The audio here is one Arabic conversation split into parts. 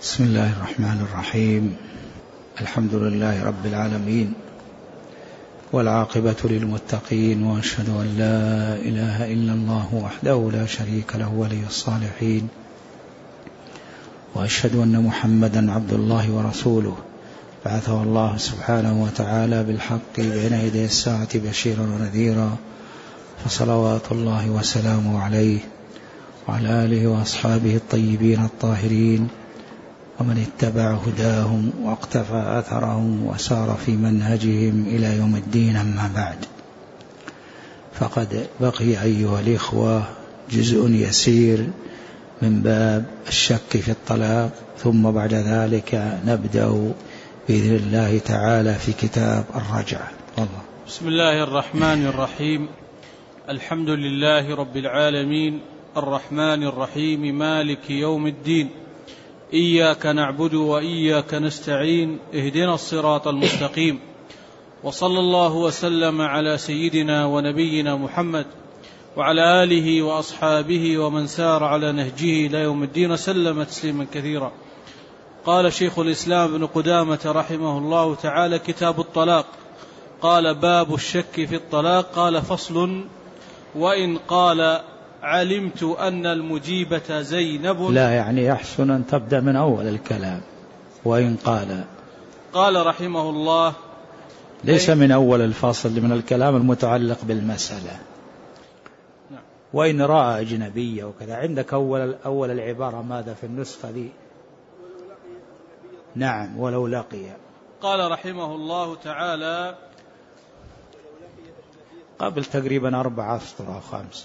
بسم الله الرحمن الرحيم. الحمد لله رب العالمين، والعاقبة للمتقين، وأشهد أن لا إله إلا الله وحده لا شريك له ولي الصالحين، وأشهد أن محمدا عبد الله ورسوله بعثه الله سبحانه وتعالى بالحق بين يدي الساعة بشيرا ونذيرا، فصلوات الله وسلامه عليه وعلى آله وأصحابه الطيبين الطاهرين، ومن اتبع هداهم واقتفى أثرهم وسار في منهجهم إلى يوم الدين. أما بعد، فقد بقي أيها الإخوة جزء يسير من باب الشك في الطلاق، ثم بعد ذلك نبدأ بإذن الله تعالى في كتاب الرجعة. الله. بسم الله الرحمن الرحيم. الحمد لله رب العالمين، الرحمن الرحيم، مالك يوم الدين، إياك نعبد وإياك نستعين، اهدنا الصراط المستقيم، وصلى الله وسلم على سيدنا ونبينا محمد وعلى آله وأصحابه ومن سار على نهجه إلى يوم الدين، سلم تسليما كثيرا. قال شيخ الإسلام ابن قدامة رحمه الله تعالى: كتاب الطلاق. قال: باب الشك في الطلاق. قال: فصل: وإن قال علمت أن المجيبة زينب. لا، يعني يحسن أن تبدأ من أول الكلام. وإن قال رحمه الله ليس من أول الفصل، من الكلام المتعلق بالمسألة. نعم. وإن رأى أجنبية وكذا. عندك أول العبارة ماذا في النسخة دي؟ نعم، ولو لقي. قال رحمه الله تعالى قبل تقريبا 4 أسطر أو 5.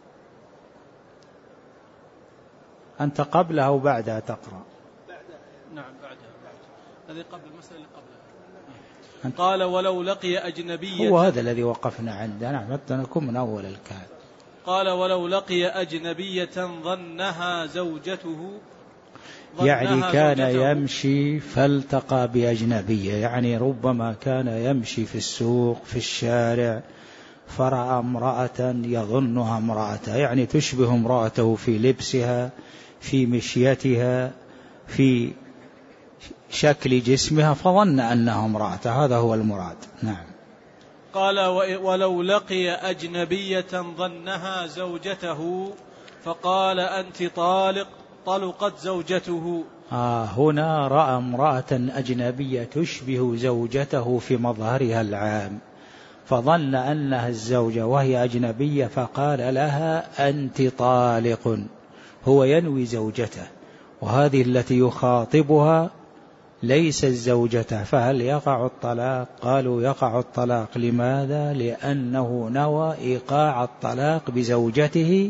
أنت قبلها وبعدها تقرأ؟ نعم، بعدها. هذه قبل المسألة اللي قبلها. قال: ولو لقي أجنبية. هو هذا الذي وقفنا عنده. نعم، حتى نكون من أول الكلام. قال: ولو لقي أجنبية ظنها زوجته. يعني كان يمشي فالتقى بأجنبية، يعني ربما كان يمشي في السوق في الشارع فرأى امرأة يظنها امرأته، يعني تشبه امرأته في لبسها، في مشيتها، في شكل جسمها، فظن أنها امرأته. هذا هو المراد. نعم. قال: ولو لقي أجنبية ظنها زوجته فقال: أنت طالق، طلقت زوجته. هنا رأى امرأة أجنبية تشبه زوجته في مظهرها العام، فظن أنها الزوجة وهي أجنبية، فقال لها: أنت طالق. هو ينوي زوجته، وهذه التي يخاطبها ليست زوجته، فهل يقع الطلاق؟ قالوا: يقع الطلاق. لماذا؟ لأنه نوى إيقاع الطلاق بزوجته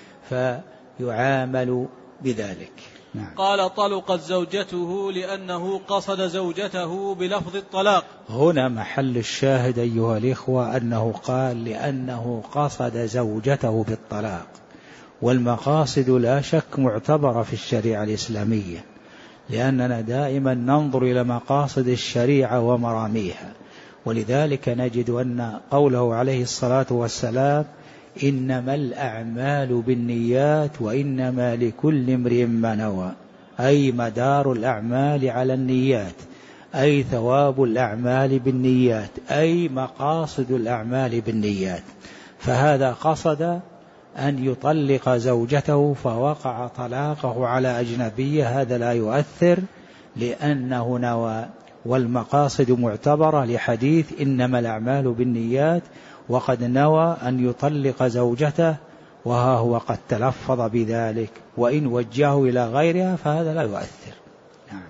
فيعامل بذلك. نعم. قال: طلقت زوجته لأنه قصد زوجته بلفظ الطلاق. هنا محل الشاهد أيها الإخوة أنه قال لأنه قصد زوجته بالطلاق، والمقاصد لا شك معتبرة في الشريعة الإسلامية، لأننا دائما ننظر إلى مقاصد الشريعة ومراميها، ولذلك نجد أن قوله عليه الصلاة والسلام: إنما الأعمال بالنيات وإنما لكل امرئ ما نوى، أي مدار الأعمال على النيات، أي ثواب الأعمال بالنيات، أي مقاصد الأعمال بالنيات. فهذا قصد أن يطلق زوجته فوقع طلاقه على أجنبية، هذا لا يؤثر لأنه نوى، والمقاصد معتبرة لحديث إنما الأعمال بالنيات، وقد نوى أن يطلق زوجته وها هو قد تلفظ بذلك، وإن وجهه إلى غيرها فهذا لا يؤثر. نعم.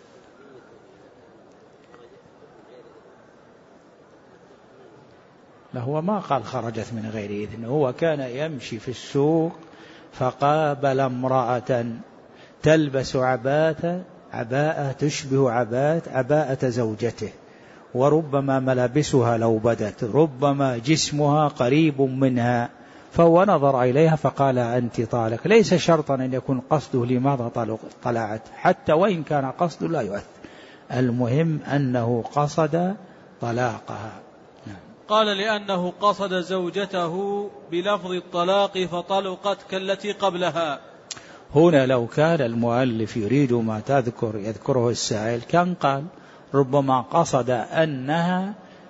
هو ما قال خرجت من غير إذن، هو كان يمشي في السوق فقابل امرأة تلبس عباءة تشبه عباءة زوجته، وربما ملابسها لو بدت، ربما جسمها قريب منها، فهو نظر إليها فقال: أنت طالق. ليس شرطا أن يكون قصده لماذا طلعت، حتى وإن كان قصده لا يؤثر، المهم أنه قصد طلاقها. قال: لأنه قصد زوجته بلفظ الطلاق فطلقت كالتي قبلها. هنا لو كان المؤلف يريد ما يذكره السائل كان قال ربما قصد أنها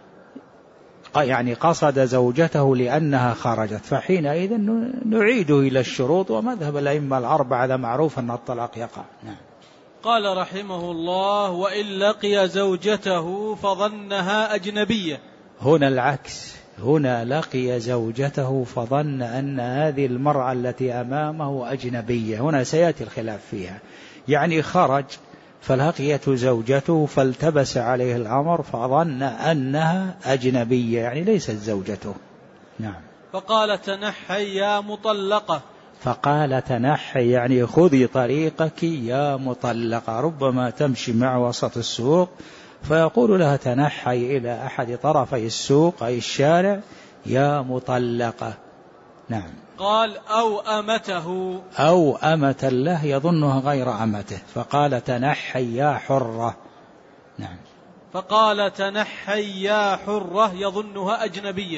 يعني قصد زوجته لأنها خرجت، فحينئذ نعيده إلى الشروط، ومذهب الأئمة الأربعة هذا معروف أن الطلاق يقع. نعم. قال رحمه الله: وإن لقي زوجته فظنها أجنبية. هنا العكس، هنا لقي زوجته فظن أن هذه المرأة التي أمامه أجنبية، هنا سيأتي الخلاف فيها، يعني خرج فلقيت زوجته فالتبس عليه الأمر فظن أنها أجنبية يعني ليست زوجته. نعم. فقال: تنحي يا مطلقة. فقال تنحي يعني خذي طريقك يا مطلقة، ربما تمشي مع وسط السوق فيقول لها تنحي إلى أحد طرفي السوق أي الشارع يا مطلقة. نعم. قال: أو أمته، أو أمة له يظنها غير أمته، فقال تنحي يا حرة. نعم. فقال: تنحي يا حرة يظنها أجنبية.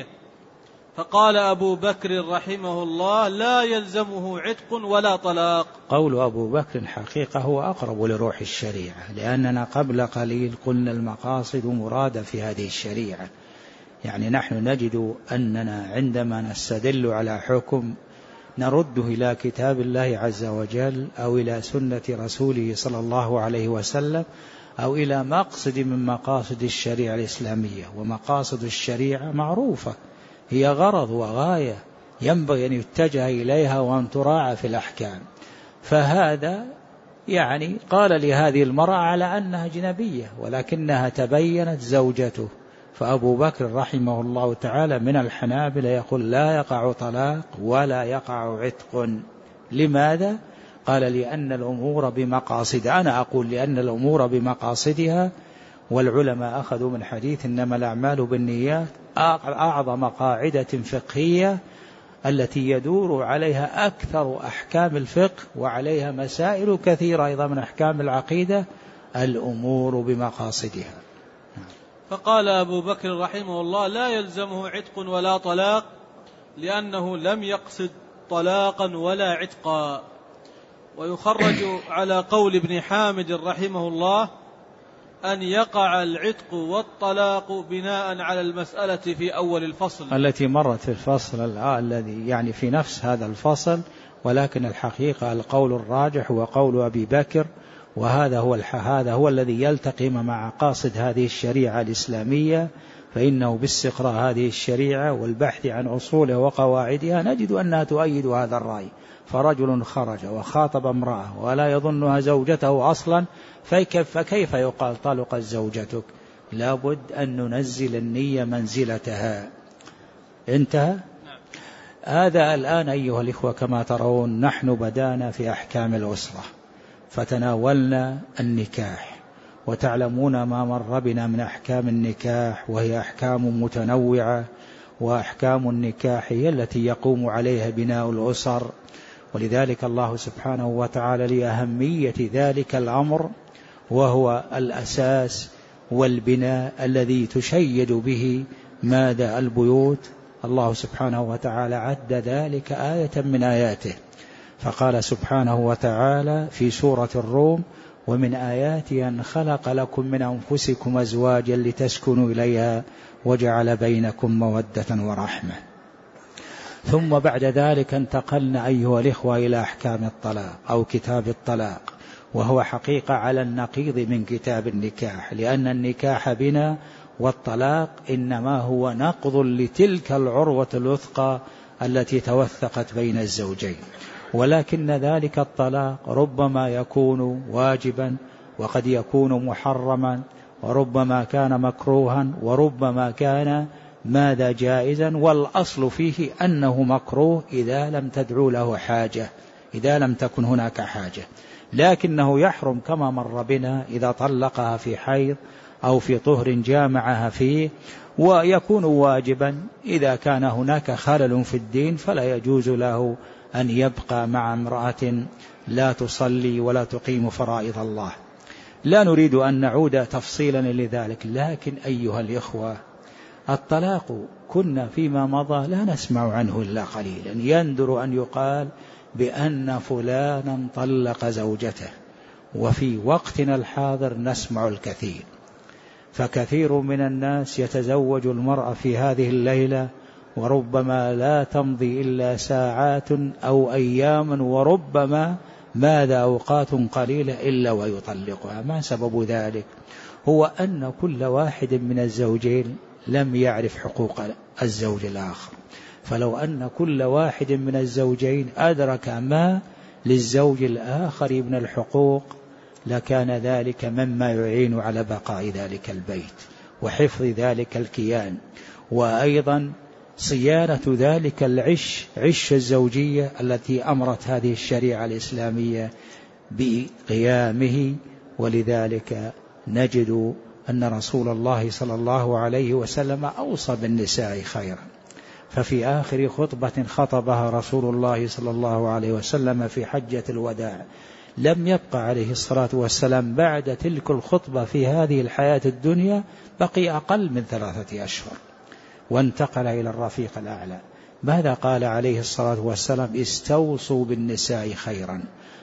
فقال أبو بكر رحمه الله: لا يلزمه عتق ولا طلاق. قول أبو بكر حقيقة هو أقرب لروح الشريعة، لأننا قبل قليل قلنا المقاصد مرادة في هذه الشريعة، يعني نحن نجد أننا عندما نستدل على حكم نرده إلى كتاب الله عز وجل أو إلى سنة رسوله صلى الله عليه وسلم أو إلى مقصد من مقاصد الشريعة الإسلامية. ومقاصد الشريعة معروفة، هي غرض وغاية ينبغي أن يتجه إليها وأن تراعى في الأحكام. فهذا يعني قال لهذه المرأة على أنها أجنبية ولكنها تبينت زوجته. فأبو بكر رحمه الله تعالى من الحنابلة يقول لا يقع طلاق ولا يقع عتق. لماذا؟ قال لأن الأمور بمقاصدها. أنا أقول لأن الأمور بمقاصدها، والعلماء أخذوا من حديث إنما الأعمال بالنيات أعظم قاعدة فقهية التي يدور عليها أكثر أحكام الفقه وعليها مسائل كثيرة أيضا من أحكام العقيدة، الأمور بمقاصدها. فقال أبو بكر رحمه الله: لا يلزمه عتق ولا طلاق، لأنه لم يقصد طلاقا ولا عتقا. ويخرج على قول ابن حامد رحمه الله أن يقع العتق والطلاق بناء على المسألة في أول الفصل التي مرت في الفصل الذي يعني في نفس هذا الفصل، ولكن الحقيقة القول الراجح هو قول أبي بكر، وهذا هو الذي يلتقي مع مقاصد هذه الشريعة الإسلامية. فإنه باستقراء هذه الشريعة والبحث عن أصولها وقواعدها نجد أنها تؤيد هذا الرأي. فرجل خرج وخاطب امرأة ولا يظنها زوجته أصلا، فكيف يقال طلقت زوجتك؟ لابد أن ننزل النية منزلتها. انتهى. هذا الآن أيها الإخوة كما ترون نحن بدأنا في أحكام الأسرة، فتناولنا النكاح، وتعلمون ما مر بنا من أحكام النكاح، وهي أحكام متنوعة، وأحكام النكاح هي التي يقوم عليها بناء الأسر. ولذلك الله سبحانه وتعالى لأهمية ذلك الأمر، وهو الأساس والبناء الذي تشيد به ماذا البيوت، الله سبحانه وتعالى عد ذلك آية من آياته، فقال سبحانه وتعالى في سورة الروم: ومن آياته أن خلق لكم من أنفسكم أزواجا لتسكنوا إليها وجعل بينكم مودة ورحمة. ثم بعد ذلك انتقلنا أيها الإخوة إلى أحكام الطلاق أو كتاب الطلاق، وهو حقيقة على النقيض من كتاب النكاح، لأن النكاح بنا والطلاق إنما هو نقض لتلك العروة الوثقى التي توثقت بين الزوجين. ولكن ذلك الطلاق ربما يكون واجبا، وقد يكون محرما، وربما كان مكروها، وربما كان ماذا جائزا، والأصل فيه أنه مكروه إذا لم تدعو له حاجة، إذا لم تكن هناك حاجة. لكنه يحرم كما مر بنا إذا طلقها في حيض أو في طهر جامعها فيه، ويكون واجبا إذا كان هناك خلل في الدين، فلا يجوز له أن يبقى مع امرأة لا تصلي ولا تقيم فرائض الله. لا نريد أن نعود تفصيلا لذلك، لكن أيها الإخوة الطلاق كنا فيما مضى لا نسمع عنه إلا قليلا، يندر أن يقال بأن فلانا طلق زوجته، وفي وقتنا الحاضر نسمع الكثير. فكثير من الناس يتزوج المرأة في هذه الليلة، وربما لا تمضي إلا ساعات أو أيام، وربما ماذا أوقات قليلة إلا ويطلقها. ما سبب ذلك؟ هو أن كل واحد من الزوجين لم يعرف حقوق الزوج الآخر. فلو أن كل واحد من الزوجين أدرك ما للزوج الآخر من الحقوق لكان ذلك مما يعين على بقاء ذلك البيت وحفظ ذلك الكيان، وأيضا صيانة ذلك عش الزوجية التي أمرت هذه الشريعة الإسلامية بقيامه. ولذلك نجد أن رسول الله صلى الله عليه وسلم أوصى بالنساء خيرا. ففي آخر خطبة خطبها رسول الله صلى الله عليه وسلم في حجة الوداع لم يبقى عليه الصلاة والسلام بعد تلك الخطبة في هذه الحياة الدنيا بقي أقل من 3 أشهر، وانتقل إلى الرفيق الأعلى. ماذا قال عليه الصلاة والسلام؟ استوصوا بالنساء خيرا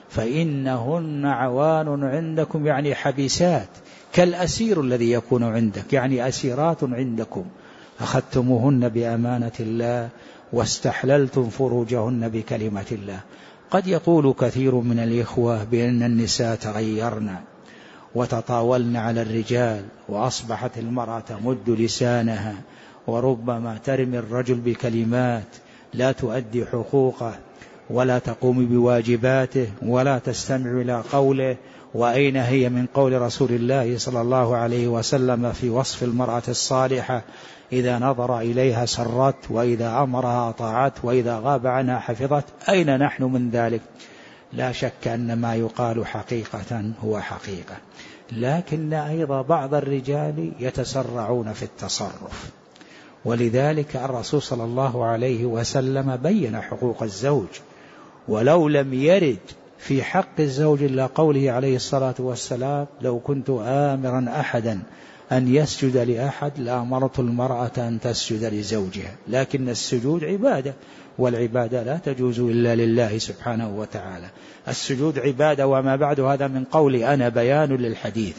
فإنهن عوان عندكم، يعني حبيسات كالأسير الذي يكون عندك، يعني أسيرات عندكم، أخذتموهن بأمانة الله واستحللتم فروجهن بكلمة الله. قد يقول كثير من الإخوة بأن النساء تغيرن وتطاولن على الرجال، وأصبحت المرأة تمد لسانها، وربما ترمي الرجل بكلمات لا تؤدي حقوقه ولا تقوم بواجباته ولا تستمع إلى قوله. وأين هي من قول رسول الله صلى الله عليه وسلم في وصف المرأة الصالحة؟ إذا نظر إليها سرت، وإذا أمرها أطاعت، وإذا غاب عنها حفظت. أين نحن من ذلك؟ لا شك أن ما يقال حقيقة هو حقيقة، لكن أيضا بعض الرجال يتسرعون في التصرف. ولذلك الرسول صلى الله عليه وسلم بين حقوق الزوج، ولو لم يرد في حق الزوج إلا قوله عليه الصلاة والسلام لو كنت آمرا أحدا أن يسجد لأحد لأمرت المرأة أن تسجد لزوجها. لكن السجود عبادة، والعبادة لا تجوز إلا لله سبحانه وتعالى. السجود عبادة، وما بعد هذا من قولي أنا بيان للحديث.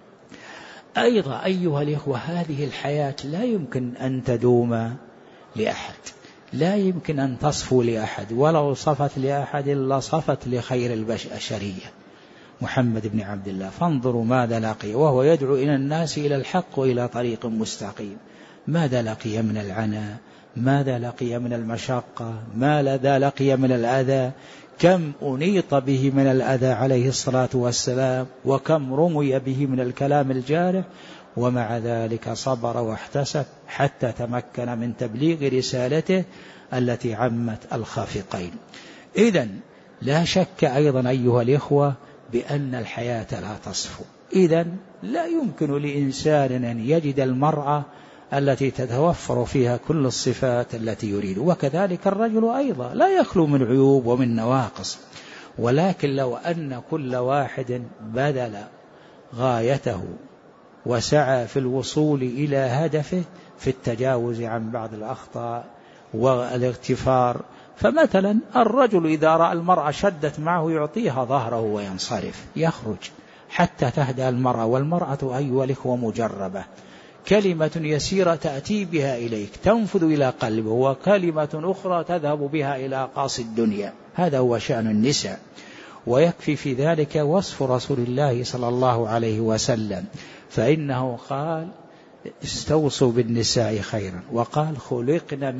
أيضا أيها الإخوة، هذه الحياة لا يمكن أن تدوم لأحد، لا يمكن أن تصفو لأحد، ولو صفت لأحد إلا صفت لخير البشرية محمد بن عبد الله. فانظروا ماذا لقي وهو يدعو إلى الناس إلى الحق وإلى طريق مستقيم. ماذا لقي من العناء، ماذا لقي من المشقة، ماذا لقي من الأذى، كم أنيط به من الأذى عليه الصلاة والسلام، وكم رمي به من الكلام الجارح، ومع ذلك صبر واحتسب حتى تمكن من تبليغ رسالته التي عمت الخافقين. إذن لا شك أيضا أيها الإخوة بأن الحياة لا تصفو. إذن لا يمكن لإنسان أن يجد المرأة التي تتوفر فيها كل الصفات التي يريد، وكذلك الرجل أيضا لا يخلو من عيوب ومن نواقص. ولكن لو أن كل واحد بذل غايته وسعى في الوصول إلى هدفه في التجاوز عن بعض الأخطاء والاغتفار، فمثلا الرجل إذا رأى المرأة شدت معه يعطيها ظهره وينصرف، يخرج حتى تهدأ المرأة. والمرأة أيها الإخوة مجربة، كلمة يسيرة تأتي بها إليك تنفذ إلى قلبه، وكلمة أخرى تذهب بها إلى قاص الدنيا. هذا هو شأن النساء. ويكفي في ذلك وصف رسول الله صلى الله عليه وسلم، فإنه قال استوصوا بالنساء خيرا، وقال خلقنا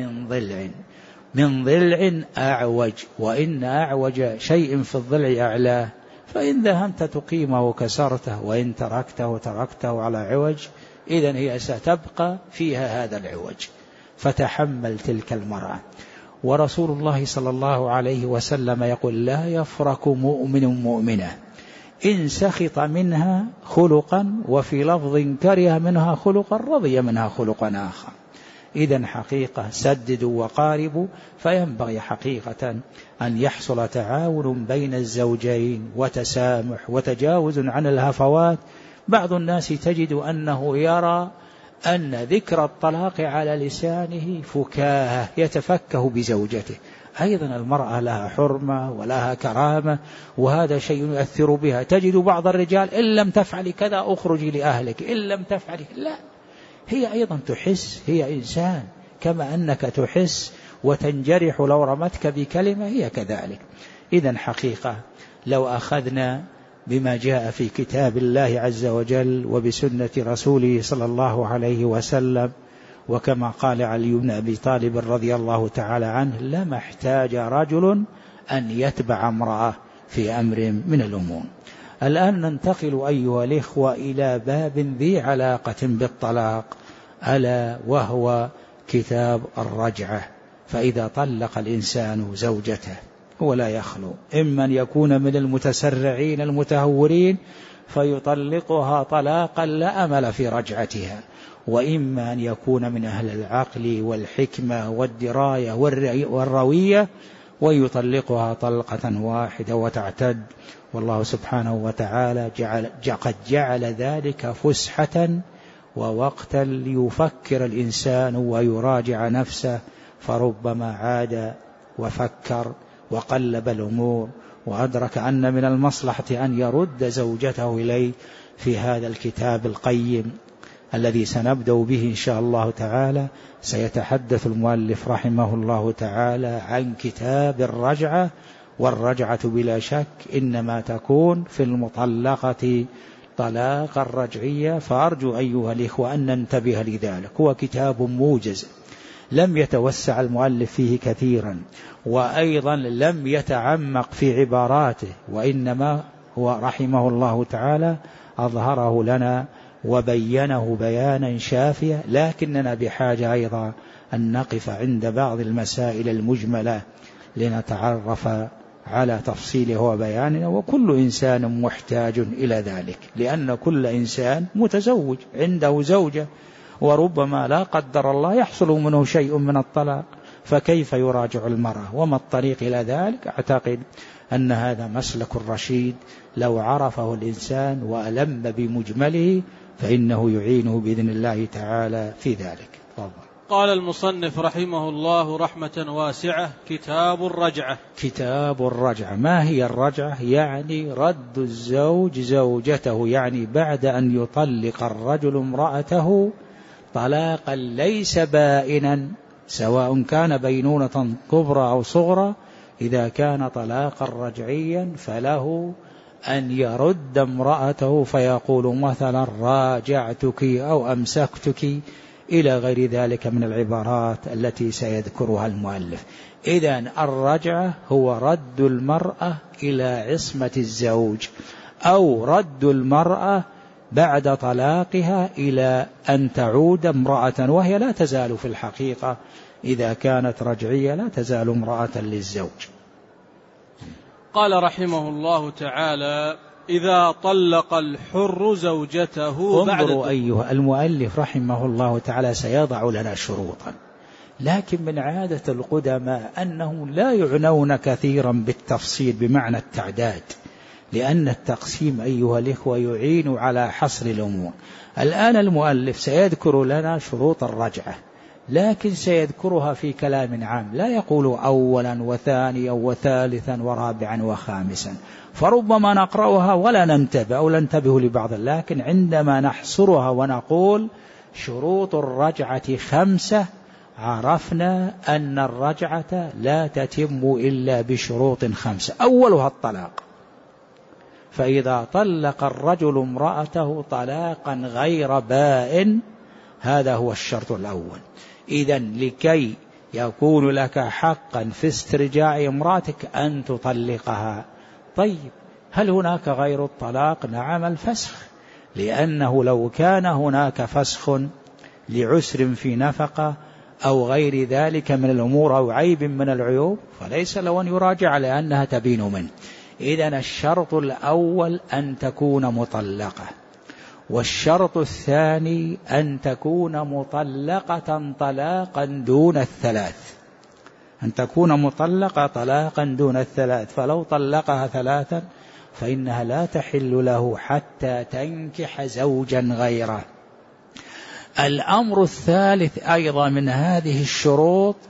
من ضلع أعوج، وإن أعوج شيء في الضلع أعلاه، فإن ذهبت تقيمه كسرته، وإن تركته على عوج، إذن هي ستبقى فيها هذا العوج. فتحمل تلك المرأة. ورسول الله صلى الله عليه وسلم يقول لا يفرق مؤمن مؤمنة إن سخط منها خلقا، وفي لفظ كره منها خلقا رضي منها خلقا آخر. إذن حقيقة سددوا وقاربوا، فينبغي حقيقة أن يحصل تعاون بين الزوجين وتسامح وتجاوز عن الهفوات. بعض الناس تجد أنه يرى أن ذكر الطلاق على لسانه فكاهة، يتفكه بزوجته، أيضا المرأة لها حرمة ولها كرامة، وهذا شيء يؤثر بها. تجد بعض الرجال إن لم تفعلي كذا أخرجي لأهلك، إن لم تفعلي، لا، هي أيضا تحس، هي إنسان كما أنك تحس وتنجرح لو رمتك بكلمة، هي كذلك. إذن حقيقة لو أخذنا بما جاء في كتاب الله عز وجل وبسنة رسوله صلى الله عليه وسلم، وكما قال علي بن أبي طالب رضي الله تعالى عنه: لما احتاج رجل أن يتبع امرأة في أمر من الأمور. الآن ننتقل أيها الإخوة إلى باب ذي علاقة بالطلاق، ألا وهو كتاب الرجعة. فإذا طلق الإنسان زوجته هو لا يخلو، إما أن يكون من المتسرعين المتهورين فيطلقها طلاقا لا أمل في رجعتها، وإما أن يكون من أهل العقل والحكمة والدراية والروية ويطلقها طلقة واحدة وتعتد. والله سبحانه وتعالى قد جعل ذلك فسحة ووقتا ليفكر الإنسان ويراجع نفسه، فربما عاد وفكر وقلب الأمور وأدرك أن من المصلحة أن يرد زوجته إليه. في هذا الكتاب القيم الذي سنبدأ به إن شاء الله تعالى سيتحدث المؤلف رحمه الله تعالى عن كتاب الرجعة. والرجعة بلا شك إنما تكون في المطلقة طلاقا رجعية، فأرجو أيها الإخوة أن ننتبه لذلك. هو كتاب موجز لم يتوسع المؤلف فيه كثيرا، وأيضا لم يتعمق في عباراته، وإنما هو رحمه الله تعالى أظهره لنا وبينه بيانا شافيا، لكننا بحاجة أيضا أن نقف عند بعض المسائل المجملة لنتعرف على تفصيله وبيانه. وكل إنسان محتاج إلى ذلك، لأن كل إنسان متزوج عنده زوجة، وربما لا قدر الله يحصل منه شيء من الطلاق، فكيف يراجع المرأة؟ وما الطريق إلى ذلك؟ أعتقد أن هذا مسلك الرشيد لو عرفه الإنسان وألم بمجمله فإنه يعينه بإذن الله تعالى في ذلك. قال المصنف رحمه الله رحمة واسعة: كتاب الرجعة. كتاب الرجعة. ما هي الرجعة؟ يعني رد الزوج زوجته، يعني بعد أن يطلق الرجل امرأته طلاقا ليس بائنا، سواء كان بينونة كبرى أو صغرى، إذا كان طلاقا رجعيا فله أن يرد امرأته فيقول مثلا: راجعتك أو أمسكتك، إلى غير ذلك من العبارات التي سيذكرها المؤلف. إذن الرجعة هو رد المرأة إلى عصمة الزوج، أو رد المرأة بعد طلاقها إلى أن تعود امرأة، وهي لا تزال في الحقيقة إذا كانت رجعية لا تزال امرأة للزوج. قال رحمه الله تعالى: إذا طلق الحر زوجته بعد. انظروا أيها المؤلف رحمه الله تعالى سيضع لنا شروطا، لكن من عادة القدماء أنهم لا يعنون كثيرا بالتفصيل بمعنى التعداد، لأن التقسيم أيها الإخوة يعين على حصر الأمور. الآن المؤلف سيذكر لنا شروط الرجعة، لكن سيذكرها في كلام عام، لا يقول أولا وثانيا وثالثا ورابعا وخامسا، فربما نقرأها ولا ننتبه أو ننتبه لبعض، لكن عندما نحصرها ونقول شروط الرجعة 5 عرفنا أن الرجعة لا تتم إلا بشروط 5. أولها الطلاق، فإذا طلق الرجل امرأته طلاقا غير بائن، هذا هو الشرط الأول. إذن لكي يكون لك حقا في استرجاع امرأتك أن تطلقها. طيب، هل هناك غير الطلاق؟ نعم، الفسخ، لأنه لو كان هناك فسخ لعسر في نفقة أو غير ذلك من الأمور أو عيب من العيوب فليس له أن يراجع لأنها تبين منه. إذن الشرط الأول أن تكون مطلقة، والشرط الثاني أن تكون مطلقة طلاقا دون الثلاث، أن تكون مطلقة طلاقا دون الثلاث، فلو طلقها 3 فإنها لا تحل له حتى تنكح زوجا غيره. الأمر الثالث أيضا من هذه الشروط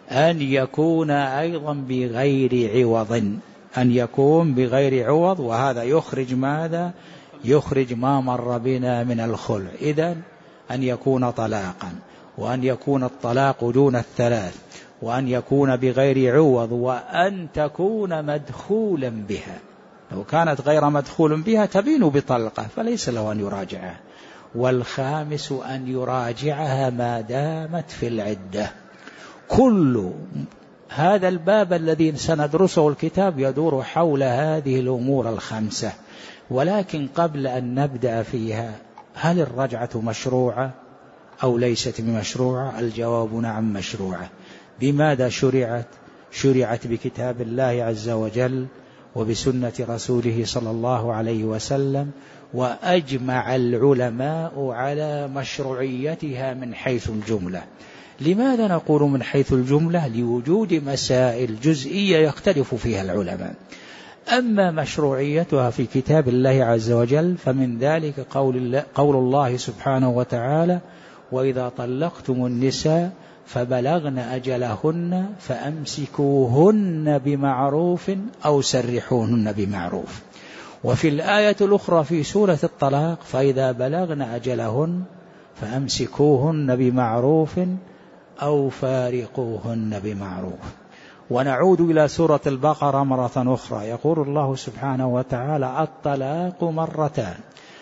أن يكون أيضا بغير عوض، أن يكون بغير عوض، وهذا يخرج ماذا؟ يخرج ما مر بنا من الخلع. إذن أن يكون طلاقا، وأن يكون الطلاق دون الثلاث، وأن يكون بغير عوض، وأن تكون مدخولا بها. لو كانت غير مدخول بها تبين بطلقة فليس له أن يراجعها. والخامس أن يراجعها ما دامت في العدة. كل هذا الباب الذي سندرسه الكتاب يدور حول هذه الأمور الخمسة. ولكن قبل أن نبدأ فيها، هل الرجعة مشروعة أو ليست بمشروعة؟ الجواب نعم مشروعة. بماذا شرعت؟ شرعت بكتاب الله عز وجل وبسنة رسوله صلى الله عليه وسلم، وأجمع العلماء على مشروعيتها من حيث الجملة. لماذا نقول من حيث الجملة؟ لوجود مسائل جزئية يختلف فيها العلماء. أما مشروعيتها في كتاب الله عز وجل فمن ذلك قول الله سبحانه وتعالى: وإذا طلقتم النساء فبلغن أجلهن فأمسكوهن بمعروف أو سرحوهن بمعروف. وفي الآية الأخرى في سورة الطلاق: فإذا بلغن أجلهن فأمسكوهن بمعروف أو فارقوهن بمعروف. ونعود إلى سورة البقرة مرة أخرى، يقول الله سبحانه وتعالى: الطلاق مرتان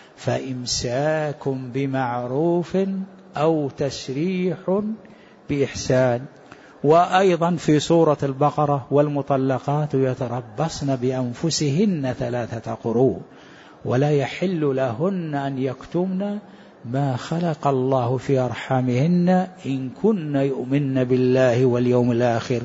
فإمساك بمعروف أو تسريح بإحسان. وأيضا في سورة البقرة: والمطلقات يتربصن بأنفسهن 3 قروء ولا يحل لهن أن يكتمن ما خلق الله في أرحامهن إن كن يؤمن بالله واليوم الآخر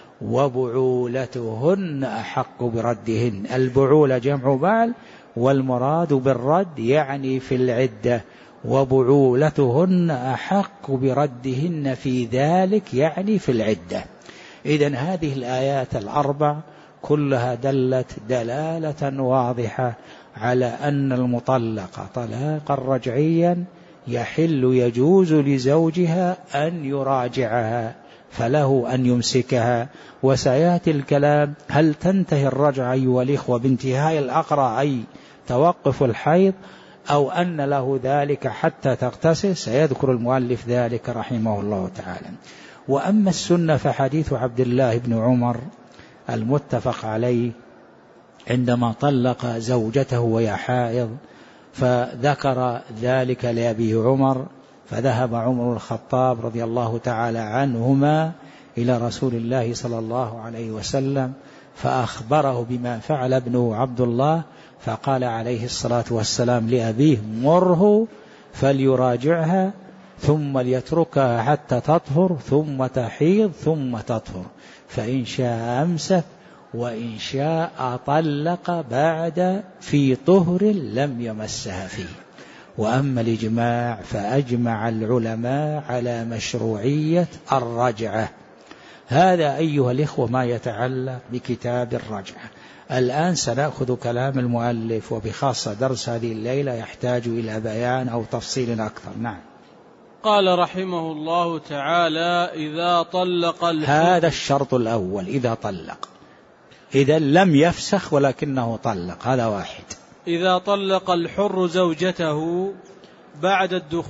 وبعولتهن أحق بردهن. البعول جمع بعل، والمراد بالرد يعني في العدة، وبعولتهن أحق بردهن في ذلك يعني في العدة. إذن هذه الآيات الأربع كلها دلت دلالة واضحة على أن المطلقة طلاقا رجعيا يحل يجوز لزوجها أن يراجعها، فله أن يمسكها. وسيأتي الكلام هل تنتهي الرجعة أيها الإخوة بانتهاء الأقرع أي توقف الحيض، أو أن له ذلك حتى تغتسل؟ سيذكر المؤلف ذلك رحمه الله تعالى. وأما السنة فحديث عبد الله بن عمر المتفق عليه عندما طلق زوجته وهي حائض، فذكر ذلك لأبي عمر، فذهب عمر الخطاب رضي الله تعالى عنهما إلى رسول الله صلى الله عليه وسلم فأخبره بما فعل ابنه عبد الله، فقال عليه الصلاة والسلام لأبيه: مره فليراجعها ثم ليتركها حتى تطهر ثم تحيض ثم تطهر، فإن شاء أمسك وإن شاء طلق بعد في طهر لم يمسها فيه. وأما الإجماع فأجمع العلماء على مشروعية الرجعة. هذا أيها الإخوة ما يتعلق بكتاب الرجعة. الآن سنأخذ كلام المؤلف، وبخاصة درس هذه الليلة يحتاج إلى بيان أو تفصيل أكثر. نعم. قال رحمه الله تعالى: إذا طلق هذا الشرط الأول، إذا طلق، إذا لم يفسخ ولكنه طلق، هذا واحد. إذا طلق الحر زوجته بعد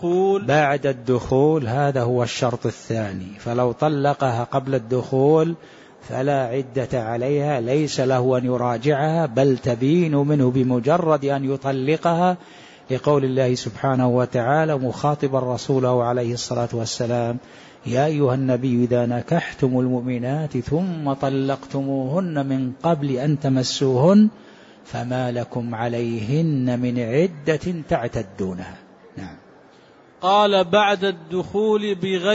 الدخول هذا هو الشرط الثاني. فلو طلقها قبل الدخول فلا عدة عليها، ليس له أن يراجعها، بل تبين منه بمجرد أن يطلقها، لقول الله سبحانه وتعالى مخاطبا رسوله عليه الصلاة والسلام: يا أيها النبي إذا نكحتم المؤمنات ثم طلقتموهن من قبل أن تمسوهن فما لكم عليهن من عدة تعتدونها. نعم. قال: بعد الدخول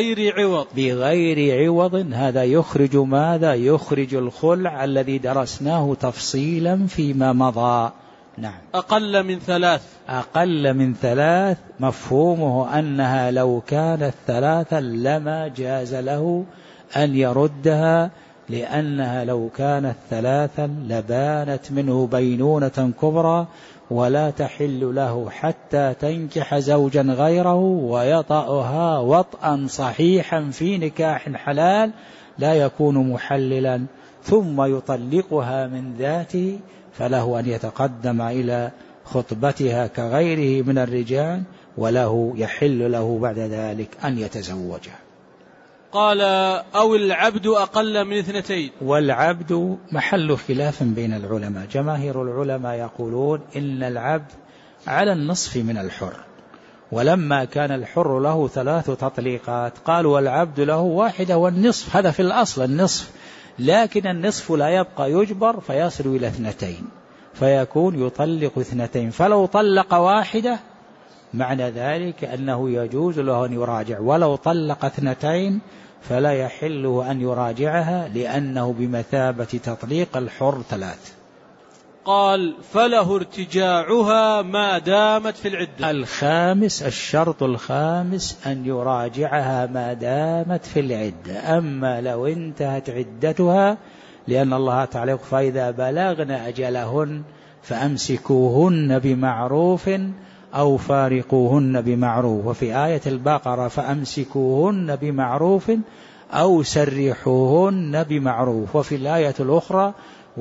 بغير عوض. هذا يخرج ماذا؟ يخرج الخلع الذي درسناه تفصيلا فيما مضى. نعم. أقل من 3 مفهومه أنها لو كانت 3 لما جاز له أن يردها لأنها لو كانت ثلاثا لبانت منه بينونة كبرى، ولا تحل له حتى تنكح زوجا غيره ويطأها وطئا صحيحا في نكاح حلال لا يكون محللا ثم يطلقها من ذاته، فله أن يتقدم إلى خطبتها كغيره من الرجال، وله يحل له بعد ذلك أن يتزوجها. قال أو العبد أقل من 2. والعبد محل خلاف بين العلماء. جماهير العلماء يقولون إن العبد على النصف من الحر، ولما كان الحر له 3 تطليقات قالوا العبد له 1 والنصف، هذا في الأصل النصف، لكن النصف لا يبقى يجبر فيصل إلى 2، فيكون يطلق 2. فلو طلق 1 معنى ذلك أنه يجوز له أن يراجع، ولو طلق 2 فلا يحله أن يراجعها، لأنه بمثابة تطليق الحر 3. قال فله ارتجاعها ما دامت في العدة. الشرط الخامس أن يراجعها ما دامت في العدة. أما لو انتهت عدتها، لأن الله تعالى فإذا بلغن أجلهن فأمسكوهن بمعروف أو فارقوهن بمعروف، وفي آية البقرة فأمسكوهن بمعروف أو سرحوهن بمعروف، وفي الآية الأخرى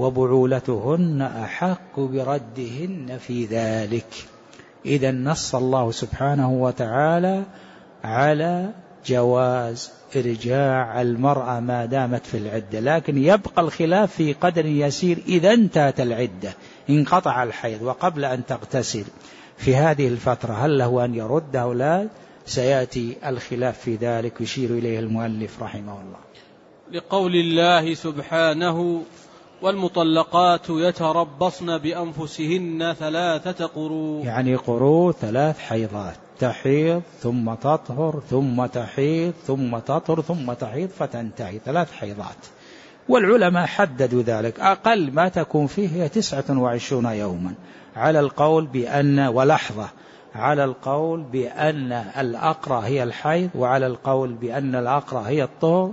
وبعولتهن أحق بردهن في ذلك. إذا نص الله سبحانه وتعالى على جواز إرجاع المرأة ما دامت في العدة، لكن يبقى الخلاف في قدر يسير إذا انتهت العدة، انقطع الحيض وقبل أن تغتسل في هذه الفترة هل له أن يرد أو لا؟ سيأتي الخلاف في ذلك يشير إليه المؤلف رحمه الله. لقول الله سبحانه والمطلقات يتربصن بأنفسهن 3 قروء، يعني قروء 3 حيضات، تحيض ثم تطهر ثم تحيض ثم تطهر ثم تحيض فتنتهي 3 حيضات. والعلماء حددوا ذلك، أقل ما تكون فيه هي 29 يوما على القول بأن، ولحظة، على القول بأن الأقرى هي الحيض، وعلى القول بأن الأقرى هي الطهر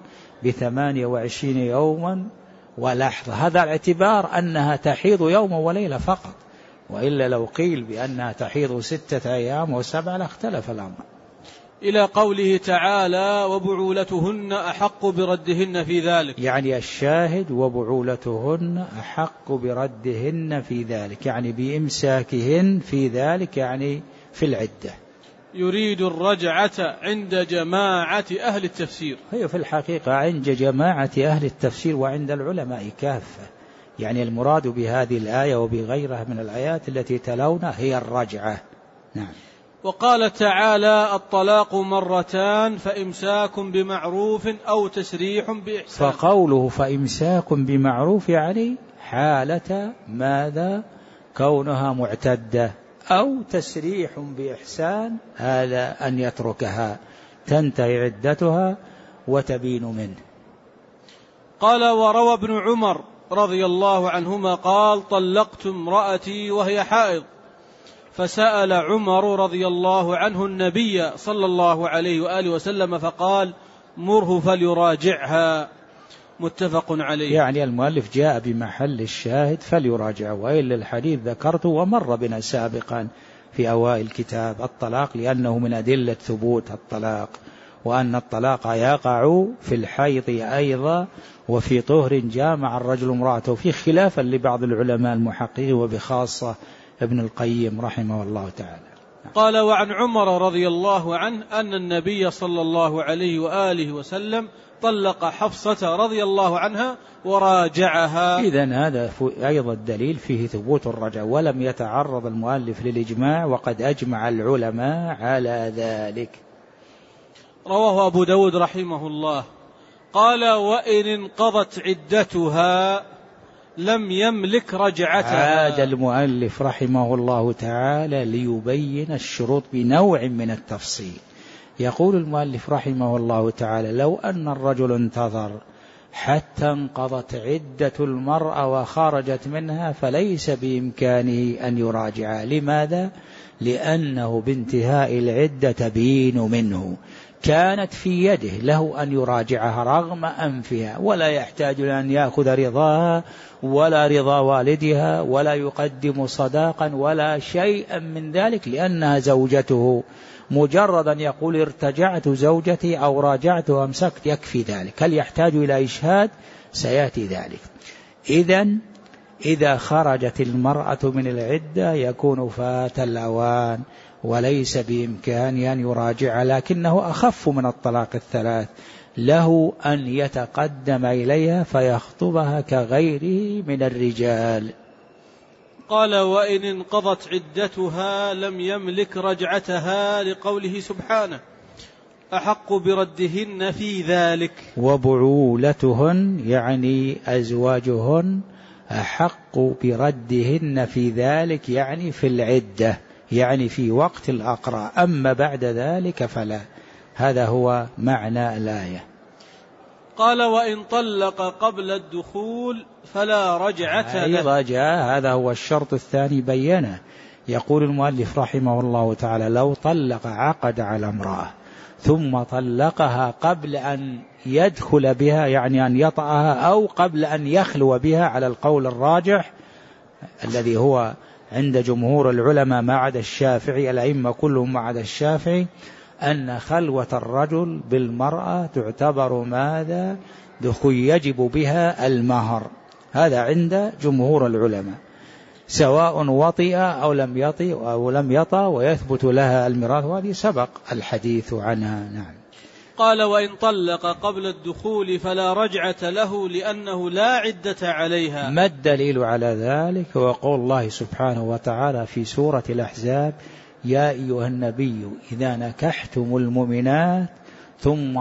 ب28 يوما ولحظة. هذا الاعتبار أنها تحيض يوم وليلة فقط، وإلا لو قيل بأنها تحيض 6 أيام و7 لاختلف الأمر. إلى قوله تعالى وبعولتهن أحق بردهن في ذلك، يعني الشاهد وبعولتهن أحق بردهن في ذلك، يعني بإمساكهن في ذلك، يعني في العدة. يريد الرجعة عند جماعة أهل التفسير. هي في الحقيقة عند جماعة أهل التفسير وعند العلماء كافة، يعني المراد بهذه الآية وبغيرها من الآيات التي تلونها هي الرجعة. نعم. وقال تعالى الطلاق 2 فإمساك بمعروف أو تسريح بإحسان. فقوله فإمساك بمعروف يعني حالة ماذا؟ كونها معتدة، أو تسريح بإحسان، هذا أن يتركها تنتهي عدتها وتبين منه. قال وروى ابن عمر رضي الله عنهما قال طلقت امرأتي وهي حائض، فسأل عمر رضي الله عنه النبي صلى الله عليه وآله وسلم فقال مره فليراجعها، متفق عليه. يعني المؤلف جاء بمحل الشاهد فليراجع، وإلا الحديث ذكرته ومر بنا سابقا في أوائل كتاب الطلاق، لأنه من أدلة ثبوت الطلاق، وأن الطلاق يقع في الحيض أيضا وفي طهر جامع الرجل امرأته، في خلافا لبعض العلماء المحققين وبخاصة ابن القيم رحمه الله تعالى. قال وعن عمر رضي الله عنه أن النبي صلى الله عليه وآله وسلم طلق حفصة رضي الله عنها وراجعها. إذن هذا أيضا الدليل فيه ثبوت الرجع، ولم يتعرض المؤلف للإجماع، وقد أجمع العلماء على ذلك. رواه أبو داود رحمه الله. قال وإن انقضت عدتها لم يملك رجعتها. عاد المؤلف رحمه الله تعالى ليبين الشروط بنوع من التفصيل. يقول المؤلف رحمه الله تعالى لو أن الرجل انتظر حتى انقضت عدة المرأة وخرجت منها فليس بإمكانه أن يراجعها. لماذا؟ لأنه بانتهاء العدة تبين منه، كانت في يده، له أن يراجعها رغم أنفها، ولا يحتاج أن يأخذ رضاها ولا رضا والدها ولا يقدم صداقا ولا شيئا من ذلك، لأنها زوجته. مجرد أن يقول ارتجعت زوجتي أو راجعت وأمسكت يكفي ذلك. هل يحتاج إلى إشهاد؟ سيأتي ذلك. إذن إذا خرجت المرأة من العدة يكون فات الأوان، وليس بإمكانه أن يراجع، لكنه أخف من الطلاق الثلاث، له أن يتقدم إليها فيخطبها كغيره من الرجال. قال: وإن انقضت عدتها لم يملك رجعتها، لقوله سبحانه: أحق بردهن في ذلك. وبعولتهن يعني أزواجهن أحق بردهن في ذلك، يعني في العدة، يعني في وقت الأقرى، أما بعد ذلك فلا. هذا هو معنى الآية. قال: وإن طلق قبل الدخول فلا رجعة له. أيضا جاء هذا هو الشرط الثاني بينه. يقول المؤلف رحمه الله تعالى: لو طلق عقد على امرأة ثم طلقها قبل أن يدخل بها، يعني أن يطأها، أو قبل أن يخلو بها، على القول الراجح الذي هو عند جمهور العلماء ما عدا الشافعي، الأئمة كلهم ما عدا الشافعي، أن خلوة الرجل بالمرأة تعتبر ماذا؟ دخول، يجب بها المهر. هذا عند جمهور العلماء، سواء وطئ أو لم يطأ ويثبت لها الميراث، وهذه سبق الحديث عنها. نعم. قال: وإن طلق قبل الدخول فلا رجعة له لأنه لا عدة عليها. ما الدليل على ذلك؟ وقول الله سبحانه وتعالى في سورة الأحزاب: يا أيها النبي إذا نكحتم المؤمنات ثم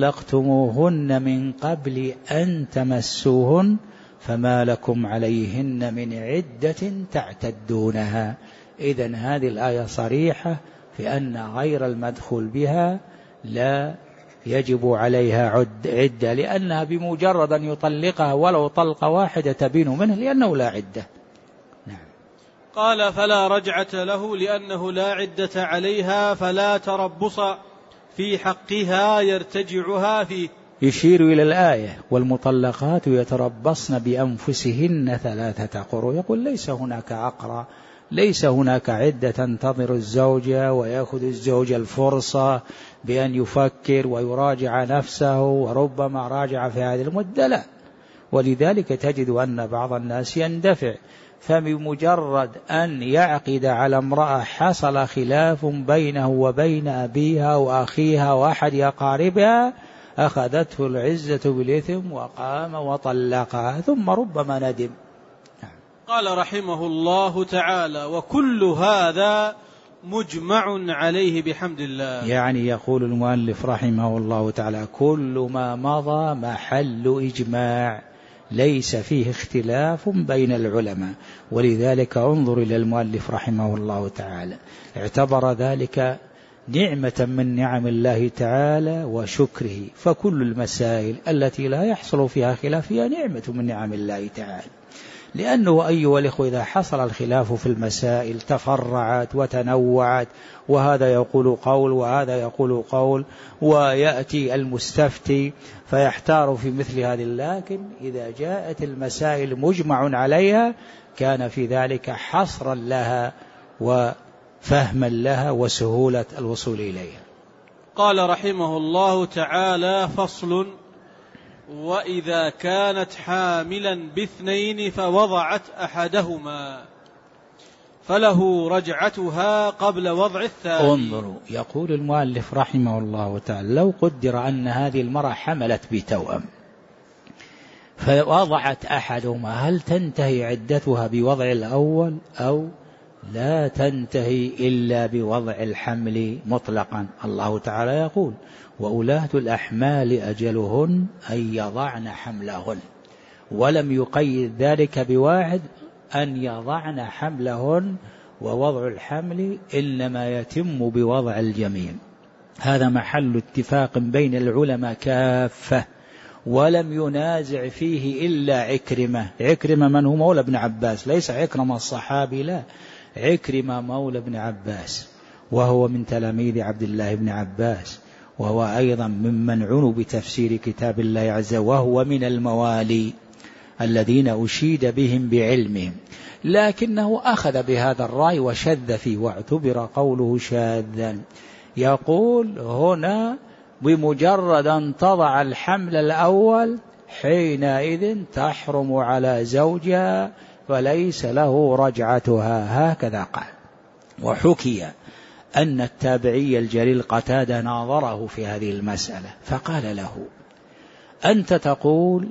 طلقتموهن من قبل أن تمسوهن فما لكم عليهن من عدة تعتدونها. إذن هذه الآية صريحة في أن غير المدخول بها لا يجب عليها عدة، لأنها بمجرد أن يطلقها ولو طلقة واحدة تبين منه، لأنه لا عدة. نعم. قال: فلا رجعة له لأنه لا عدة عليها، فلا تربص في حقها يرتجعها فيه. يشير إلى الآية: والمطلقات يتربصن بأنفسهن 3 قروء. يقول ليس هناك عقرى، ليس هناك عدة تنتظر الزوجة ويأخذ الزوج الفرصة بأن يفكر ويراجع نفسه، وربما راجع في هذه المدة، لا. ولذلك تجد أن بعض الناس يندفع، فبمجرد أن يعقد على امرأة حصل خلاف بينه وبين أبيها وأخيها وأحد أقاربها، أخذته العزة بالإثم وقام وطلقها، ثم ربما ندم. قال رحمه الله تعالى: وكل هذا مجمع عليه بحمد الله. يعني يقول المؤلف رحمه الله تعالى: كل ما مضى محل إجماع، ليس فيه اختلاف بين العلماء. ولذلك انظر إلى المؤلف رحمه الله تعالى، اعتبر ذلك نعمة من نعم الله تعالى وشكره، فكل المسائل التي لا يحصل فيها خلاف هي نعمة من نعم الله تعالى. لأنه أيها الإخوة إذا حصل الخلاف في المسائل تفرعت وتنوعت، وهذا يقول قول وهذا يقول قول، ويأتي المستفتي فيحتار في مثل هذه. لكن إذا جاءت المسائل مجمع عليها كان في ذلك حصرا لها وفهما لها وسهولة الوصول إليها. قال رحمه الله تعالى: فصل: وإذا كانت حاملا ب2 فوضعت أحدهما فله رجعتها قبل وضع الثاني. انظروا، يقول المؤلف رحمه الله تعالى: لو قدر أن هذه المرأة حملت بتوأم فوضعت أحدهما، هل تنتهي عدتها بوضع الأول أو لا تنتهي إلا بوضع الحمل مطلقا؟ الله تعالى يقول: وأولاة الأحمال أجلهن أن يضعن حملهن، ولم يقيد ذلك بواحد، أن يضعن حملهن، ووضع الحمل إنما يتم بوضع الجميع. هذا محل اتفاق بين العلماء كافة، ولم ينازع فيه إلا عكرمة. عكرمة من هو؟ مولى ابن عباس، ليس عكرمة الصحابي، لا، عكرمة مولى ابن عباس، وهو من تلاميذ عبد الله بن عباس، وهو أيضا ممن عنوا بتفسير كتاب الله عز وجل، وهو من الموالي الذين أشيد بهم بعلمهم، لكنه أخذ بهذا الرأي وشذ فيه واعتبر قوله شاذا. يقول هنا بمجرد أن تضع الحمل الأول حينئذ تحرم على زوجها فليس له رجعتها، هكذا قال. وحكي أن التابعي الجليل قتادة ناظره في هذه المسألة فقال له: أنت تقول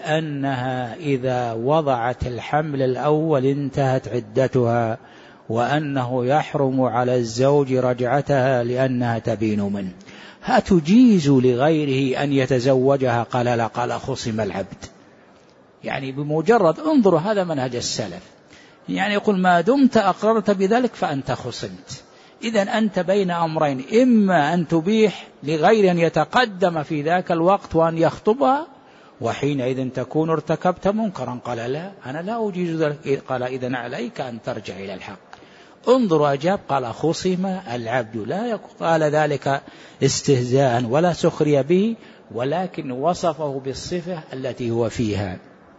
بأنها إذا وضعت الحمل الأول انتهت عدتها، وأنه يحرم على الزوج رجعتها لأنها تبين منه، هتجيز لغيره أن يتزوجها؟ قال لا. قال: خصم العبد. يعني بمجرد انظروا هذا منهج السلف، يعني يقول ما دمت أقررت بذلك فأنت خصمت. إذن أنت بين أمرين، إما أن تبيح لغير أن يتقدم في ذاك الوقت وأن يخطبها وحينئذ تكون ارتكبت منكرا. قال لا، أنا لا أجيز ذلك. قال إذن عليك أن ترجع إلى الحق. انظروا أجاب، قال: خصم العبد. لا قال ذلك استهزاء ولا سخرية به، ولكن وصفه بالصفة التي هو فيها.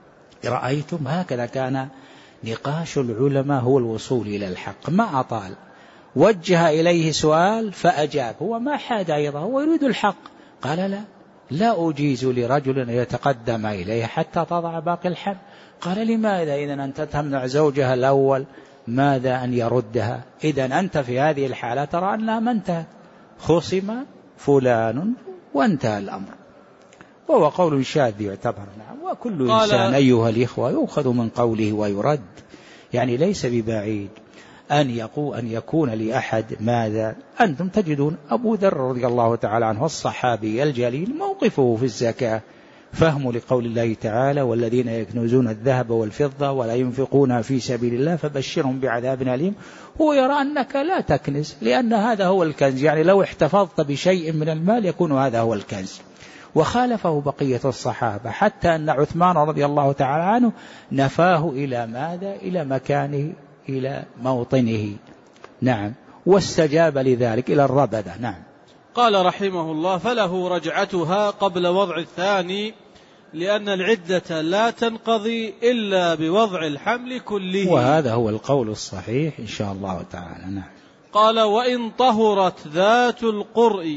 رأيتم هكذا كان نقاش العلماء، هو الوصول إلى الحق. ما أطال، وجه إليه سؤال فأجاب، هو ما حاد أيضا، هو يريد الحق. قال لا أجيز لرجل أن يتقدم إليه حتى تضع باقي الحمل. قال: لماذا إذن أنت تمنع زوجها الأول ماذا أن يردها؟ إذن أنت في هذه الحالة ترى أنها ما انتهت، خصم فلان وانتهى الأمر. وهو قول شاذ يعتبر. نعم. وكل إنسان أيها الإخوة يؤخذ من قوله ويرد، يعني ليس ببعيد أن يكون لأحد ماذا. أنتم تجدون أبو ذر رضي الله تعالى عنه الصحابي الجليل موقفه في الزكاة فهم لقول الله تعالى: والذين يكنزون الذهب والفضة ولا ينفقونها في سبيل الله فبشرهم بعذاب أليم. هو يرى أنك لا تكنز لأن هذا هو الكنز، يعني لو احتفظت بشيء من المال يكون هذا هو الكنز. وخالفه بقية الصحابة حتى أن عثمان رضي الله تعالى عنه نفاه إلى ماذا؟ إلى مكانه، إلى موطنه. نعم. واستجاب لذلك إلى الربدة. نعم. قال رحمه الله: فله رجعتها قبل وضع الثاني لأن العدة لا تنقضي إلا بوضع الحمل كله. وهذا هو القول الصحيح إن شاء الله تعالى. نعم. قال: وإن طهرت ذات القرء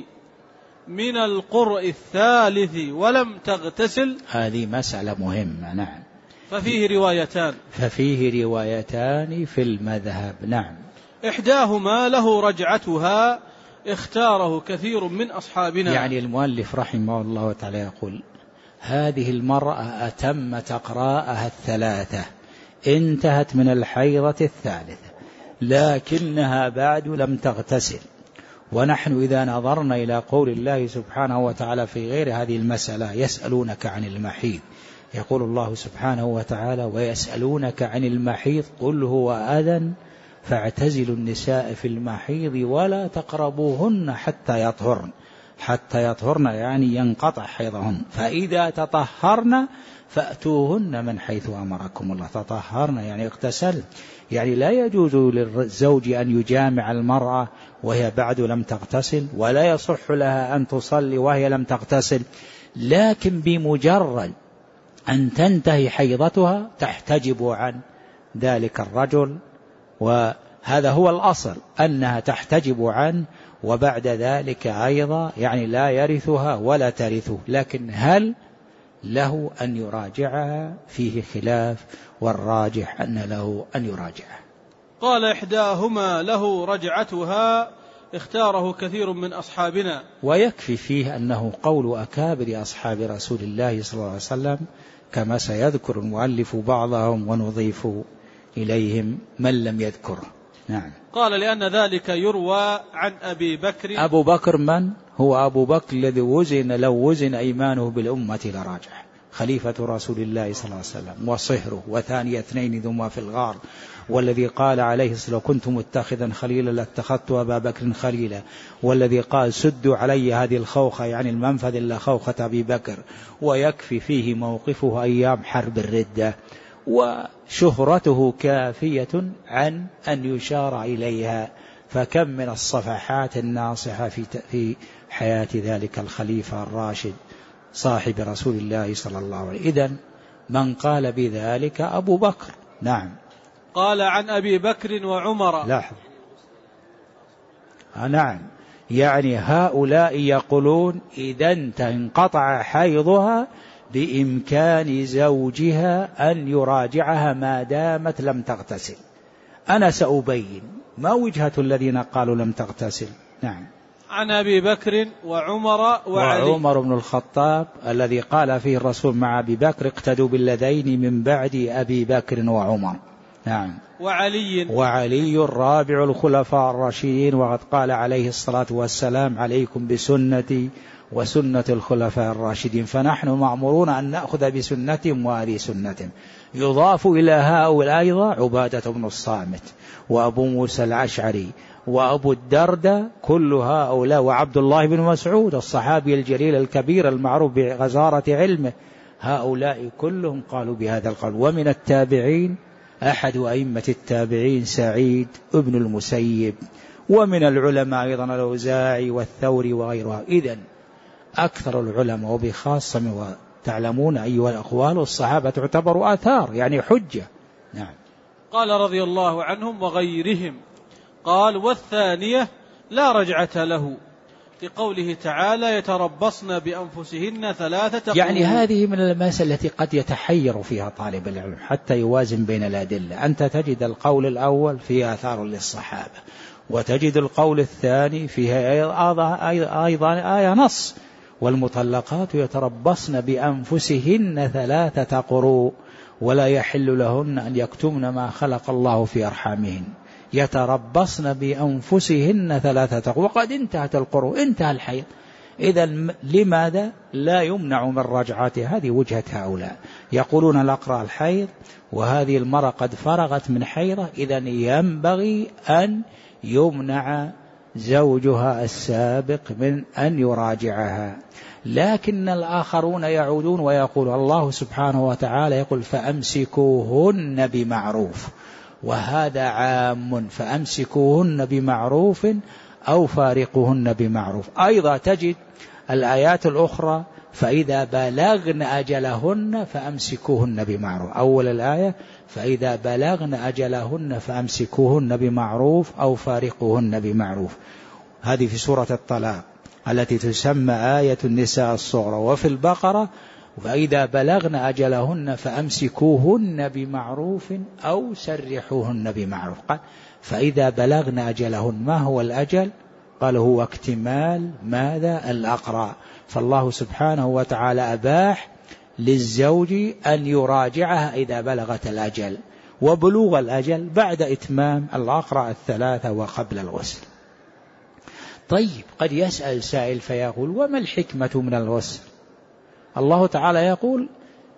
من القرء الثالث ولم تغتسل. هذه مسألة مهمة. نعم. ففيه روايتان في المذهب. نعم. إحداهما له رجعتها اختاره كثير من أصحابنا. يعني المؤلف رحمه الله تعالى يقول: هذه المرأة أتمت أقراءها الثلاثة، انتهت من الحيضة الثالثة، لكنها بعد لم تغتسل. ونحن إذا نظرنا إلى قول الله سبحانه وتعالى في غير هذه المسألة: يسألونك عن المحيض، يقول الله سبحانه وتعالى: ويسألونك عن المحيض قل هو أذى فاعتزلوا النساء في المحيض ولا تقربوهن حتى يطهرن يعني ينقطع حيضهن، فإذا تطهرن فأتوهن من حيث أمركم الله. تطهرن يعني اغتسل، يعني لا يجوز للزوج أن يجامع المرأة وهي بعد لم تغتسل، ولا يصح لها أن تصلي وهي لم تغتسل، لكن بمجرد أن تنتهي حيضتها تحتجب عن ذلك الرجل، وهذا هو الأصل أنها تحتجب عنه، وبعد ذلك أيضا يعني لا يرثها ولا ترثه. لكن هل له أن يراجعها؟ فيه خلاف، والراجح أن له أن يراجعها. قال: إحداهما له رجعتها اختاره كثير من أصحابنا. ويكفي فيه أنه قول أكابر أصحاب رسول الله صلى الله عليه وسلم، كما سيذكر المؤلف بعضهم ونضيف إليهم من لم يذكره. نعم. قال: لأن ذلك يروى عن أبي بكر. أبو بكر من هو؟ أبو بكر الذي لو وزن أيمانه بالأمة لراجح، خليفة رسول الله صلى الله عليه وسلم، وصهره، وثاني اثنين ذما في الغار، والذي قال عليه الصلاة: كنت متخذا خليلا لاتخذت أبا بكر خليلا، والذي قال: سدوا علي هذه الخوخة يعني المنفذ إلا خوخة أبي بكر. ويكفي فيه موقفه أيام حرب الردة، وشهرته كافية عن أن يشار إليها. فكم من الصفحات الناصحة في حياة ذلك الخليفة الراشد صاحب رسول الله صلى الله عليه وسلم. إذن من قال بذلك أبو بكر. نعم. قال عن أبي بكر وعمر. لاحظ. نعم، يعني هؤلاء يقولون إذا انقطع حيضها بإمكان زوجها أن يراجعها ما دامت لم تغتسل. أنا سأبين ما وجهة الذين قالوا لم تغتسل. نعم. عن أبي بكر وعمر وعلي. وعمر بن الخطاب الذي قال فيه الرسول مع أبي بكر اقتدوا بالذين من بعد أبي بكر وعمر. نعم. وعلي الرابع الخلفاء الراشدين، وقد قال عليه الصلاة والسلام عليكم بسنتي وسنة الخلفاء الراشدين، فنحن مأمورون أن نأخذ بسنتهم وهذه سنتهم. يضاف إلى هؤلاء أيضا عبادة بن الصامت وأبو موسى الأشعري وأبو الدرداء، كل هؤلاء، وعبد الله بن مسعود الصحابي الجليل الكبير المعروف بغزارة علمه، هؤلاء كلهم قالوا بهذا القول. ومن التابعين أحد أئمة التابعين سعيد ابن المسيب، ومن العلماء أيضا الأوزاعي والثوري وغيرها. إذن أكثر العلماء وبخاصة وتعلمون أيها الأخوال الصحابة تعتبر آثار يعني حجة. نعم. قال رضي الله عنهم وغيرهم. قال والثانية لا رجعة له، لقوله تعالى يتربصن بأنفسهن 3 قروء. يعني هذه من المسائل التي قد يتحير فيها طالب العلم حتى يوازن بين الأدلة. أنت تجد القول الأول فيه آثار للصحابة، وتجد القول الثاني فيها أيضا آية نص والمطلقات يتربصن بأنفسهن 3 قروء ولا يحل لهن أن يكتمن ما خلق الله في أرحامهن. يتربصن بأنفسهن 3 قروء، وقد انتهت القروء، انتهى الحيض. إذا لماذا لا يمنع من رجعته؟ هذه وجهة هؤلاء يقولون الأقرأ الحيض وهذه المرأة قد فرغت من حيضة، إذا ينبغي أن يمنع زوجها السابق من أن يراجعها. لكن الآخرون يعودون ويقول الله سبحانه وتعالى يقول فأمسكوهن بمعروف، وهذا عام، فأمسكوهن بمعروف أو فارقوهن بمعروف. أيضا تجد الآيات الأخرى فإذا بلغن أجلهن فأمسكوهن بمعروف. أول الآية فإذا بلغن أجلهن فأمسكوهن بمعروف أو فارقوهن بمعروف، هذه في سورة الطلاق التي تسمى آية النساء الصغرى. وفي البقرة فإذا بلغن أجلهن فأمسكوهن بمعروف أو سرحوهن بمعروف. قال فإذا بلغن أجلهن، ما هو الأجل؟ قال هو اكتمال ماذا؟ الأقراء. فالله سبحانه وتعالى أباح للزوج أن يراجعها إذا بلغت الأجل، وبلوغ الأجل بعد إتمام الأقراء 3 وقبل الغسل. طيب قد يسأل سائل فيقول وما الحكمة من الغسل؟ الله تعالى يقول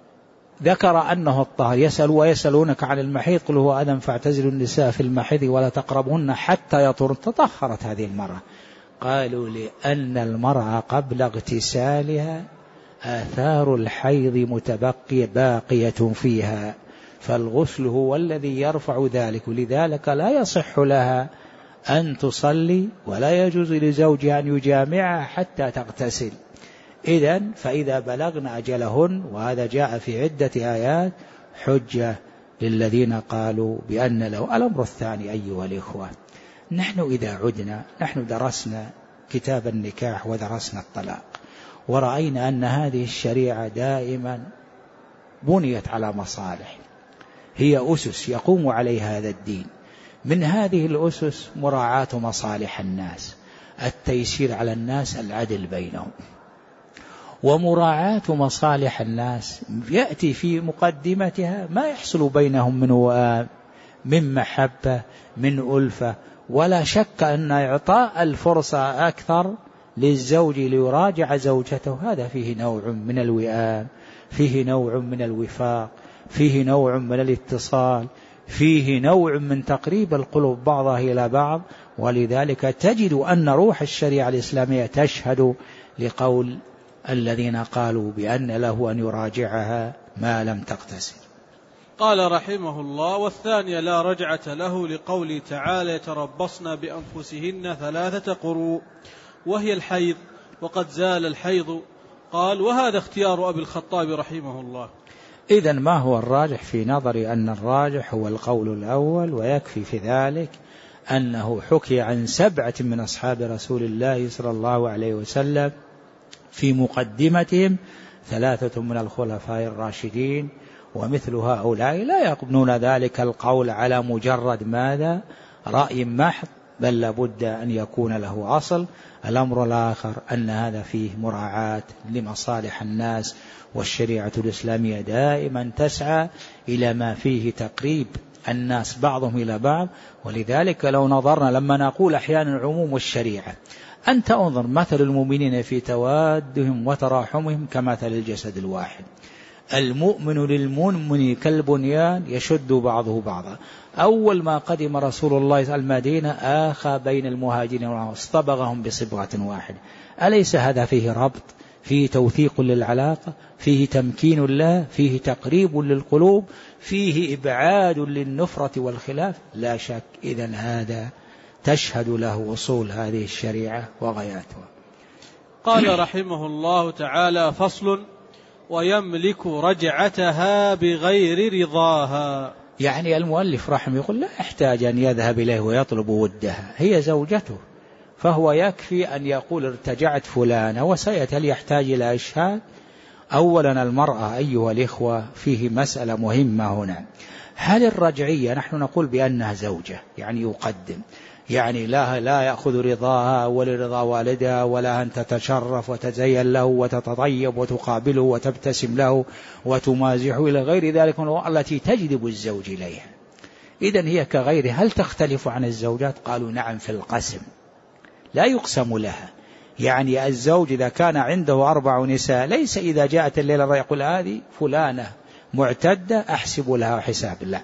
ذكر أنه الطهر. ويسألونك عن المحيض قل هو أذى فاعتزلوا النساء في المحيض ولا تقربهن حتى يطهرن. تطهرت هذه المرأة. قالوا لأن المرأة قبل اغتسالها آثار الحيض باقية فيها، فالغسل هو الذي يرفع ذلك، ولذلك لا يصح لها أن تصلي ولا يجوز لزوجها أن يجامعها حتى تغتسل. إذن فإذا بلغن أجلهن، وهذا جاء في عدة آيات حجة للذين قالوا بأن له. الأمر الثاني أيها الإخوة، نحن إذا عدنا، نحن درسنا كتاب النكاح ودرسنا الطلاق، ورأينا أن هذه الشريعة دائما بنيت على مصالح، هي أسس يقوم عليها هذا الدين. من هذه الأسس مراعاة مصالح الناس، التيسير على الناس، العدل بينهم. ومراعاة مصالح الناس يأتي في مقدمتها ما يحصل بينهم من محبة، من ألفة. ولا شك أن إعطاء الفرصة أكثر للزوج ليراجع زوجته هذا فيه نوع من الوئام، فيه نوع من الوفاق، فيه نوع من الاتصال، فيه نوع من تقريب القلوب بعضها إلى بعض. ولذلك تجد أن روح الشريعة الإسلامية تشهد لقول الذين قالوا بأن له أن يراجعها ما لم تغتسل. قال رحمه الله: والثانية لا رجعة له لقوله تعالى: يتربصن بأنفسهن 3 قروء، وهي الحيض، وقد زال الحيض. قال: وهذا اختيار أبي الخطاب رحمه الله. إذن ما هو الراجح؟ في نظري أن الراجح هو القول الأول، ويكفي في ذلك أنه حكي عن 7 من أصحاب رسول الله صلى الله عليه وسلم في مقدمتهم 3 من الخلفاء الراشدين، ومثل هؤلاء لا يقبلون ذلك القول على مجرد ماذا؟ رأي محض، بل لابد أن يكون له أصل. الأمر الآخر أن هذا فيه مراعاة لمصالح الناس، والشريعة الإسلامية دائما تسعى إلى ما فيه تقريب الناس بعضهم إلى بعض. ولذلك لو نظرنا لما نقول أحيانا عموم الشريعة، أنت انظر مثل المؤمنين في توادهم وتراحمهم كمثل الجسد الواحد، المؤمن للمؤمن كالبنيان يشد بعضه بعضا. أول ما قدم رسول الله المدينة آخى بين المهاجرين واصطبغهم بصبغة واحدة. أليس هذا فيه ربط، فيه توثيق للعلاقة، فيه تمكين له، فيه تقريب للقلوب، فيه إبعاد للنفرة والخلاف؟ لا شك. إذن هذا تشهد له أصول هذه الشريعة وغاياتها. قال رحمه الله تعالى: فصل: ويملك رجعتها بغير رضاها. يعني المؤلف رحمه يقول لا يحتاج أن يذهب إليه ويطلب ودها، هي زوجته، فهو يكفي أن يقول ارتجعت فلانة، وسيأتي يحتاج إلى إشهاد. أولا المرأة أيها الإخوة فيه مسألة مهمة هنا. هل الرجعية نحن نقول بأنها زوجة، يعني يقدم، يعني لا يأخذ رضاها ولرضا والدها، ولا أن تتشرف وتزين له وتتطيب وتقابله وتبتسم له وتمازحه إلى غير ذلك التي تجذب الزوج إليها. إذن هي كغيرها. هل تختلف عن الزوجات؟ قالوا نعم في القسم، لا يقسم لها. يعني الزوج إذا كان عنده 4 نساء ليس إذا جاءت الليلة يقول هذه فلانة معتدة أحسب لها حساب، لا،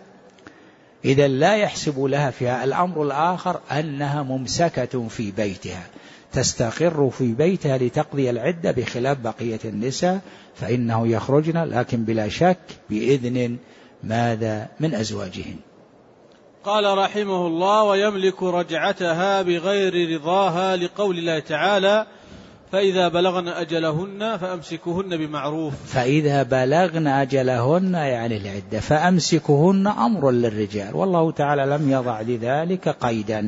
إذا لا يحسب لها فيها. الأمر الآخر أنها ممسكة في بيتها، تستقر في بيتها لتقضي العدة، بخلاف بقية النساء فإنه يخرجن لكن بلا شك بإذن ماذا؟ من أزواجهن. قال رحمه الله: ويملك رجعتها بغير رضاها لقول الله تعالى: فإذا بلغن أجلهن فأمسكوهن بمعروف. فإذا بلغن أجلهن يعني العدة، فأمسكوهن أمر للرجال، والله تعالى لم يضع لذلك قيدا،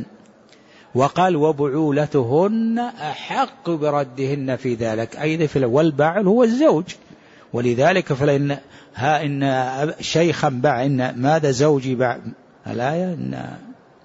وقال وبعولتهن أحق بردهن في ذلك، أي والبعل هو الزوج. ولذلك فلإن إن شيخا باع إن ماذا زوجي باع الآية إن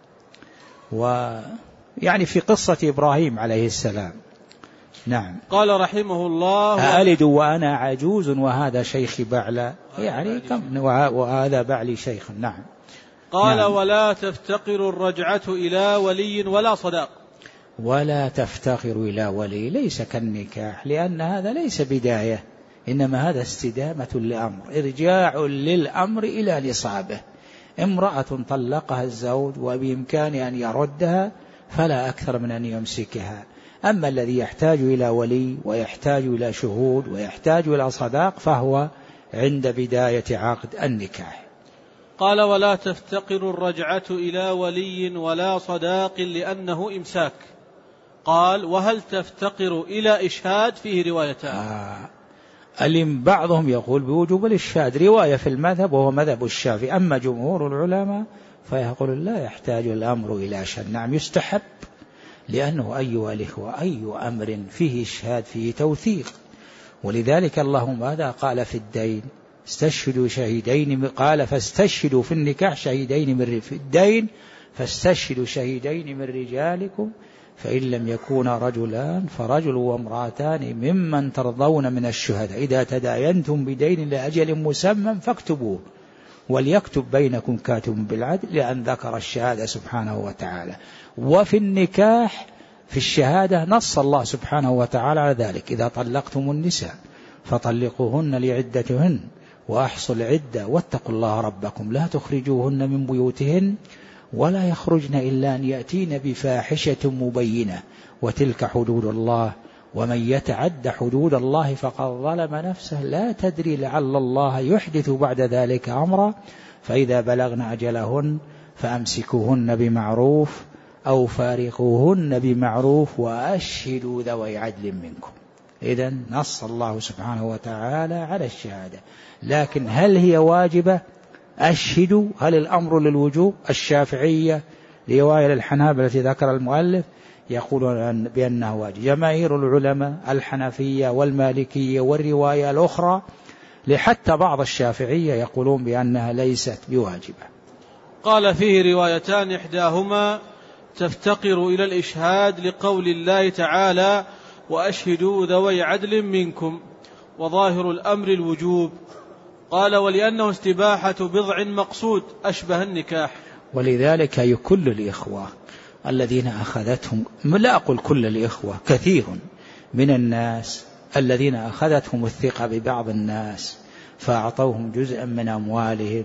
يعني في قصة إبراهيم عليه السلام. نعم. قال رحمه الله: ألد وأنا عجوز وهذا شيخي بعلا، يعني كم وهذا بعلي شيخ. نعم. قال نعم. ولا تفتقر الرجعة إلى ولي ولا صداق. ولا تفتقر إلى ولي ليس كالنكاح، لأن هذا ليس بداية، إنما هذا استدامة لأمر، إرجاع للأمر إلى نصابه. امرأة طلقها الزوج وبإمكانه أن يردها فلا أكثر من أن يمسكها. أما الذي يحتاج إلى ولي ويحتاج إلى شهود ويحتاج إلى صداق فهو عند بداية عقد النكاح. قال ولا تفتقر الرجعة إلى ولي ولا صداق لأنه إمساك. قال وهل تفتقر إلى إشهاد؟ فيه روايتان. بعضهم يقول بوجوب الإشهاد، رواية في المذهب وهو مذهب الشافعي، أما جمهور العلماء فيقول لا يحتاج الأمر إلى شهاد. نعم يستحب، لأنه أيها الإخوة أي أمر فيه إشهاد فيه توثيق. ولذلك الله ماذا قال في الدين؟ استشهدوا شهيدين، قال فاستشهدوا في النكاح شهيدين في الدين فاستشهدوا شهيدين من رجالكم فإن لم يكونا رجلان فرجل وامرأتان ممن ترضون من الشهداء إذا تداينتم بدين لأجل مسمى فاكتبوه وليكتب بينكم كاتب بالعدل، لأن ذكر الشهادة سبحانه وتعالى. وفي النكاح في الشهادة نص الله سبحانه وتعالى على ذلك: إذا طلقتم النساء فطلقوهن لعدتهن وأحصوا العدة واتقوا الله ربكم لا تخرجوهن من بيوتهن ولا يخرجن إلا أن يأتين بفاحشة مبينة وتلك حدود الله ومن يتعد حدود الله فقد ظلم نفسه لا تدري لعل الله يحدث بعد ذلك أمرا فإذا بلغن أجلهن فأمسكوهن بمعروف أو فارقوهن بمعروف وأشهدوا ذوي عدل منكم. إذن نص الله سبحانه وتعالى على الشهادة، لكن هل هي واجبة؟ أشهدوا، هل الأمر للوجوب؟ الشافعية رواية الحنابلة التي ذكر المؤلف يقولون بأنه واجب. جماهير العلماء الحنفية والمالكية والرواية الأخرى لحتى بعض الشافعية يقولون بأنها ليست بواجبة. قال فيه روايتان، إحداهما تفتقر إلى الإشهاد لقول الله تعالى وأشهدوا ذوي عدل منكم، وظاهر الأمر الوجوب. قال ولأنه استباحة بضع مقصود أشبه النكاح. ولذلك كل الإخوة الذين أخذتهم، لا أقول كل الإخوة، كثير من الناس الذين أخذتهم الثقة ببعض الناس فأعطوهم جزءا من أموالهم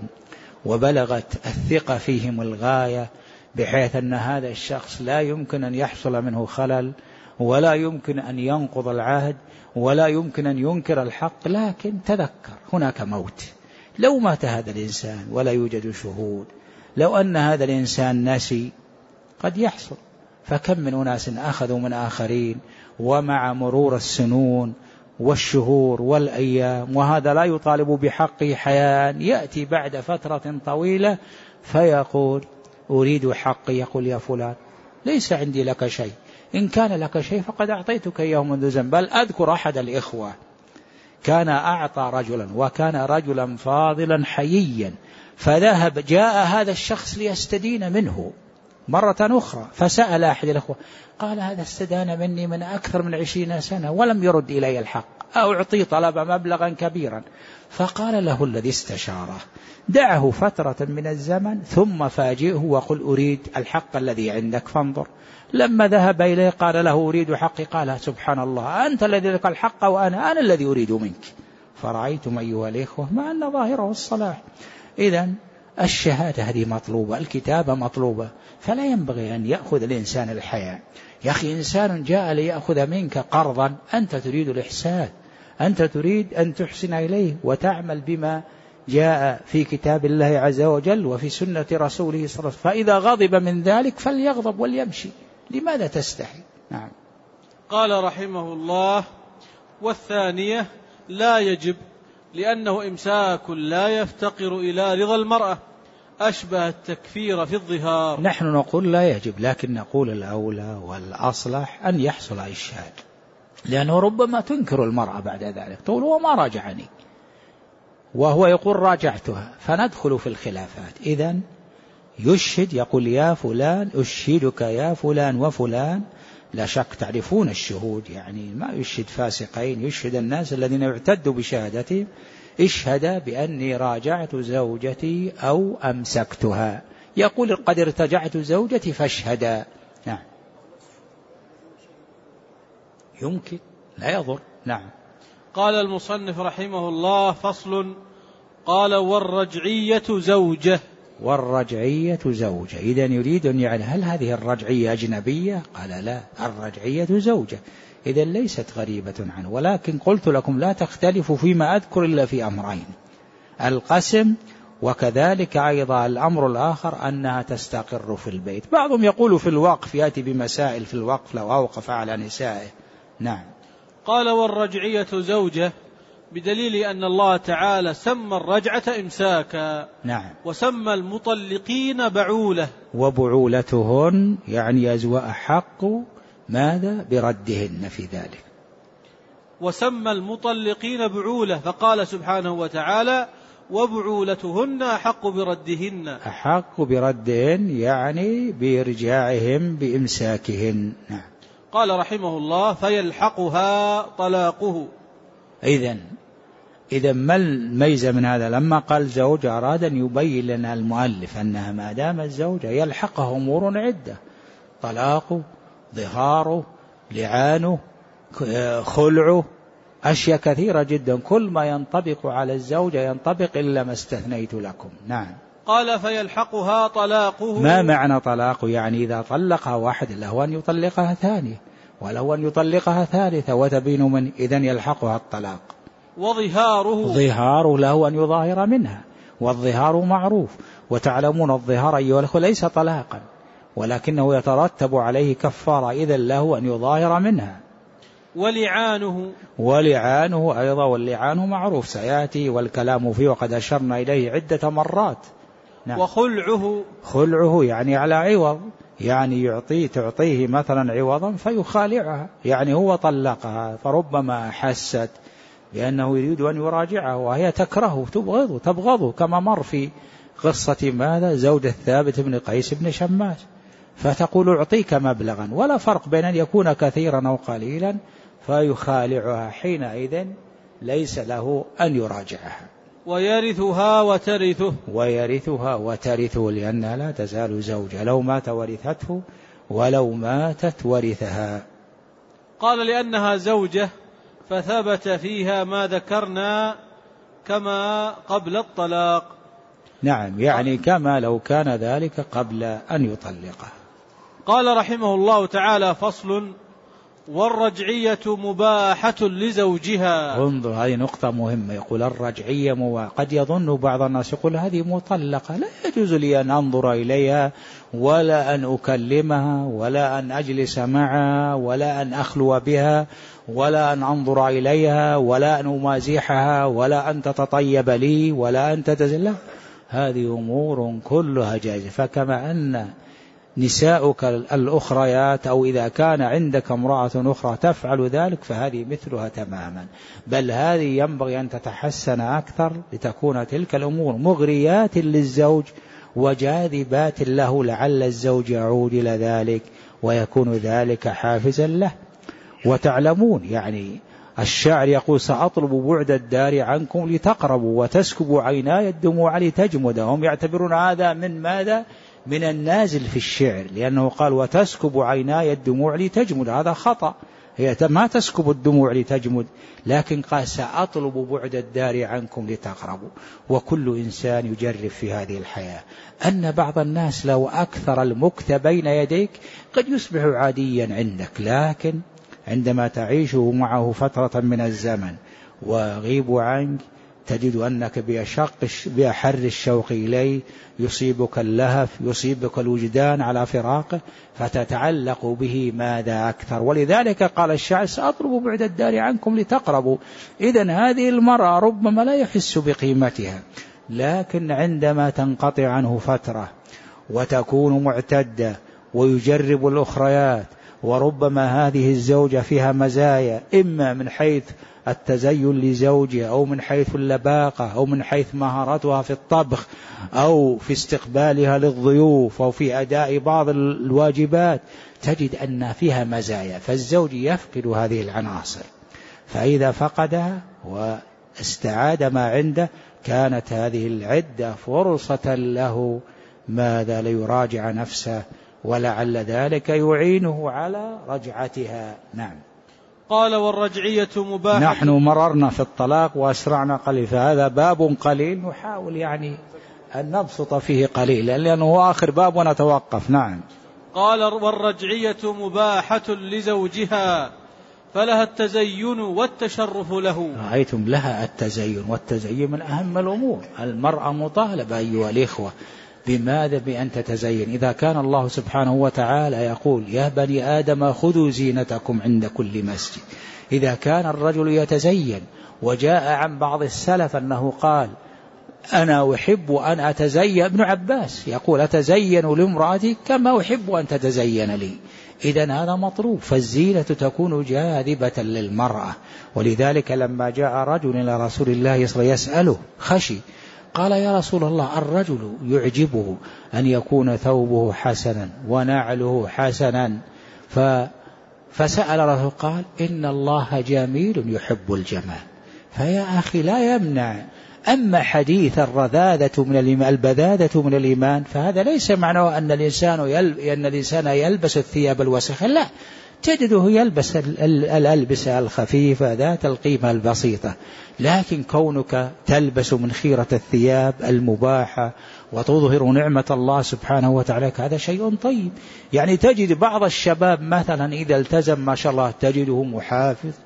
وبلغت الثقة فيهم الغاية بحيث أن هذا الشخص لا يمكن أن يحصل منه خلل ولا يمكن أن ينقض العهد ولا يمكن أن ينكر الحق، لكن تذكر هناك موت. لو مات هذا الإنسان ولا يوجد شهود، لو أن هذا الإنسان نسي قد يحصل. فكم من أناس أخذوا من آخرين ومع مرور السنون والشهور والأيام وهذا لا يطالب بحقه حياء، يأتي بعد فترة طويلة فيقول أريد حقي، يقول يا فلان ليس عندي لك شيء، إن كان لك شيء فقد أعطيتك إياه منذ زمن. بل أذكر أحد الإخوة كان أعطى رجلا وكان رجلا فاضلا حييا، فذهب جاء هذا الشخص ليستدين منه مرة أخرى، فسأل أحد الأخوة قال هذا استدان مني من أكثر من 20 سنة ولم يرد إلي الحق، أعطي طلب مبلغا كبيرا. فقال له الذي استشاره دعه فترة من الزمن ثم فاجئه وقل أريد الحق الذي عندك فانظر. لما ذهب إليه قال له أريد حقي، قال سبحان الله أنت الذي لك الحق وأنا الذي أريد منك. فرأيتم أيها الإخوة ما أن ظاهره الصلاح. إذن الشهادة هذه مطلوبة، الكتابة مطلوبة، فلا ينبغي أن يأخذ الإنسان الحياء. يا أخي إنسان جاء ليأخذ منك قرضا، أنت تريد الإحسان، أنت تريد أن تحسن إليه وتعمل بما جاء في كتاب الله عز وجل وفي سنة رسوله صلى الله عليه وسلم، فإذا غضب من ذلك فليغضب وليمشي، لماذا تستحي؟ نعم. قال رحمه الله والثانية لا يجب، لأنه إمساك لا يفتقر إلى رضا المرأة أشبه التكفير في الظهار. نحن نقول لا يجب، لكن نقول الأولى والأصلح أن يحصل إشهاد، لأنه ربما تنكر المرأة بعد ذلك تقول هو ما راجعني وهو يقول راجعتها، فندخل في الخلافات. إذن يشهد، يقول يا فلان أشهدك يا فلان وفلان، لا شك تعرفون الشهود، يعني ما يشهد فاسقين، يشهد الناس الذين يعتدوا بشهادتهم، اشهد بأني راجعت زوجتي أو أمسكتها، يقول قد ارتجعت زوجتي فاشهدا. نعم يمكن لا يضر. نعم. قال المصنف رحمه الله فصل. قال والرجعية زوجة. والرجعية زوجة، إذن يريد أن يعلم هل هذه الرجعية أجنبية؟ قال لا، الرجعية زوجة، إذن ليست غريبة عنه. ولكن قلت لكم لا تختلفوا فيما أذكر إلا في أمرين، القسم وكذلك أيضا الأمر الآخر أنها تستقر في البيت. بعضهم يقول في الوقف، يأتي بمسائل في الوقف لو أوقف على نسائه. نعم. قال والرجعية زوجة بدليل أن الله تعالى سمى الرجعة إمساكا. نعم. وسمى المطلقين بعولة، وبعولتهن يعني أزواء حق ماذا بردهن في ذلك. وسمى المطلقين بعولة فقال سبحانه وتعالى وبعولتهن أحق بردهن. أحق بردهن يعني بإرجاعهم بإمساكهن. نعم. قال رحمه الله فيلحقها طلاقه. إذن ما الميزة من هذا؟ لما قال زوج أراد أن يبين لنا المؤلف أنها ما دام الزوجة يلحقه أمور عدة، طلاقه، ظهاره، لعانه، خلعه، أشياء كثيرة جدا، كل ما ينطبق على الزوجة ينطبق إلا ما استثنيت لكم. نعم. قال فيلحقها طلاقه. ما معنى طلاقه؟ يعني إذا طلقها واحد له أن يطلقها ثانية وله أن يطلقها ثالثة وتبين من، إذن يلحقها الطلاق. وظهاره. ظهاره له أن يظاهر منها، والظهار معروف، وتعلمون الظهار أيها الأخوة ليس طلاقا، ولكنه يترتب عليه كفارة، إذن له أن يظاهر منها. ولعانه أيضا، واللعان معروف سيأتي والكلام فيه وقد أشرنا إليه عدة مرات. نعم. خلعه يعني على عوض، يعني تعطيه مثلا عوضا فيخالعها، يعني هو طلقها فربما حست بأنه يريد أن يراجعها وهي تكرهه تبغضه كما مر في قصة ماذا زوجة ثابت بن قيس بن شماس، فتقول أعطيك مبلغا، ولا فرق بين أن يكون كثيرا أو قليلا، فيخالعها، حينئذ ليس له أن يراجعها. ويرثها وترثه لأنها لا تزال زوجة، لو مات ورثته ولو ماتت ورثها. قال لأنها زوجة فثبت فيها ما ذكرنا كما قبل الطلاق. نعم، يعني كما لو كان ذلك قبل أن يطلقها. قال رحمه الله تعالى: فصل: والرجعية مباحة لزوجها. انظر، هذه نقطة مهمة. يقول الرجعية مباحة. قد يظن بعض الناس يقول هذه مطلقة، لا يجوز لي أن أنظر إليها ولا أن أكلمها ولا أن أجلس معها ولا أن أخلو بها ولا أن أنظر إليها ولا أن أمازحها ولا أن تتطيب لي ولا أن تتزلى. هذه أمور كلها جائزة. فكما أن نساؤك الأخريات أو إذا كان عندك امرأة أخرى تفعل ذلك فهذه مثلها تماما، بل هذه ينبغي أن تتحسن أكثر لتكون تلك الأمور مغريات للزوج وجاذبات له، لعل الزوج يعود إلى ذلك ويكون ذلك حافزا له. وتعلمون يعني الشاعر يقول: سأطلب بعد الدار عنكم لتقربوا وتسكب عيناي الدموع لتجمد. هم يعتبرون هذا من ماذا؟ من النازل في الشعر، لأنه قال: وتسكب عيناي الدموع لتجمد. هذا خطأ، هي ما تسكب الدموع لتجمد، لكن قال: سأطلب بعد الدار عنكم لتقربوا. وكل إنسان يجرب في هذه الحياة أن بعض الناس لو أكثر المكث بين يديك قد يصبح عاديا عندك، لكن عندما تعيشه معه فترة من الزمن ويغيب عنك تجد أنك بأحر الشوق إليه، يصيبك اللهف، يصيبك الوجدان على فراقه، فتتعلق به ماذا أكثر. ولذلك قال الشاعر: سأطلب بعد الدار عنكم لتقربوا. إذن هذه المرأة ربما لا يحس بقيمتها، لكن عندما تنقطع عنه فترة وتكون معتدة ويجرب الأخريات، وربما هذه الزوجة فيها مزايا إما من حيث التزين لزوجها أو من حيث اللباقة أو من حيث مهارتها في الطبخ أو في استقبالها للضيوف أو في أداء بعض الواجبات، تجد أن فيها مزايا، فالزوج يفقد هذه العناصر، فإذا فقدها واستعاد ما عنده كانت هذه العدة فرصة له ماذا ليراجع نفسه، ولعل ذلك يعينه على رجعتها. نعم. قال: والرجعية مباحة. نحن مررنا في الطلاق وأسرعنا قليل، فهذا باب قليل نحاول يعني أن نبسط فيه قليلا لأنه هو آخر باب ونتوقف. نعم. قال: والرجعية مباحة لزوجها فلها التزين والتشرف له. رأيتم، لها التزين، والتزين من أهم الأمور. المرأة مطالبة أيها الإخوة بماذا؟ بأن تتزين. إذا كان الله سبحانه وتعالى يقول: يا بني آدم خذوا زينتكم عند كل مسجد، إذا كان الرجل يتزين، وجاء عن بعض السلف أنه قال: أنا أحب أن أتزين، ابن عباس يقول: أتزين لامرأتي كما أحب أن تتزين لي. إذن هذا مطلوب، فالزينة تكون جاذبة للمرأة. ولذلك لما جاء رجل إلى رسول الله صلى الله عليه وسلم يسأله خشي، قال: يا رسول الله، الرجل يعجبه أن يكون ثوبه حسنا ونعله حسنا، فسأل رسول، قال: إن الله جميل يحب الجمال. فيا أخي لا يمنع. أما حديث البذاذة من الإيمان فهذا ليس معناه أن الإنسان يلبس الثياب الوسخة، لا، تجده يلبس الألبسة الخفيفة ذات القيمة البسيطة، لكن كونك تلبس من خيرة الثياب المباحة وتظهر نعمة الله سبحانه وتعالى هذا شيء طيب. يعني تجد بعض الشباب مثلا إذا التزم ما شاء الله تجده محافظ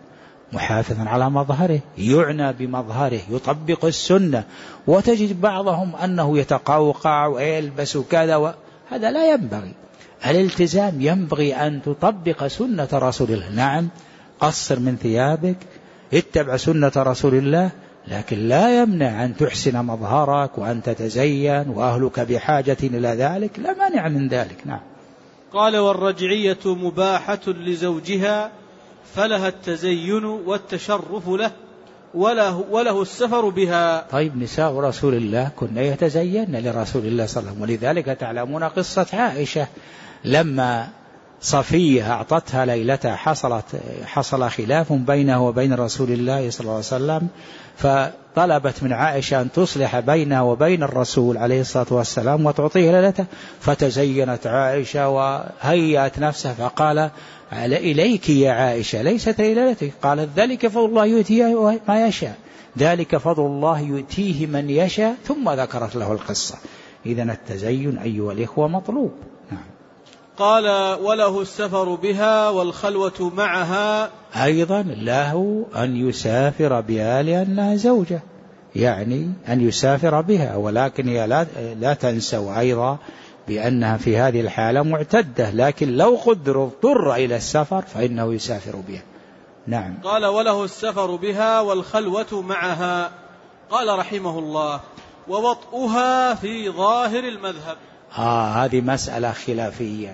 محافظا على مظهره، يعنى بمظهره، يطبق السنة. وتجد بعضهم أنه يتقوقع ويلبس كذا، هذا لا ينبغي. الالتزام ينبغي أن تطبق سنة رسول الله. نعم، قصر من ثيابك، اتبع سنة رسول الله، لكن لا يمنع أن تحسن مظهرك وأن تتزين، وأهلك بحاجة إلى ذلك، لا مانع من ذلك. نعم. قال: والرجعية مباحة لزوجها، فلها التزين والتشرف له، وله السفر بها. طيب، نساء رسول الله كن يتزين لرسول الله صلى الله عليه وسلم، ولذلك تعلمون قصة عائشة لما صفية أعطتها ليلتها حصل خلاف بينه وبين رسول الله صلى الله عليه وسلم، فطلبت من عائشة أن تصلح بينه وبين الرسول عليه الصلاة والسلام وتعطيه ليلته، فتزينت عائشة وهيأت نفسها، فقال: إليك يا عائشة، ليست ليلتك. قالت: ذلك فضل الله يؤتيه ما يشاء، ذلك فضل الله يؤتيه من يشاء، ثم ذكرت له القصة. إذن التزين أيها الإخوة مطلوب. نعم. قال: وله السفر بها والخلوة معها، أيضا له أن يسافر بها لأنها زوجة، يعني أن يسافر بها، ولكن هي لا تنسوا أيضا بأنها في هذه الحالة معتدة، لكن لو اضطر إلى السفر فإنه يسافر بها. نعم. قال: وله السفر بها والخلوة معها. قال رحمه الله: ووطئها في ظاهر المذهب. هذه مسألة خلافية.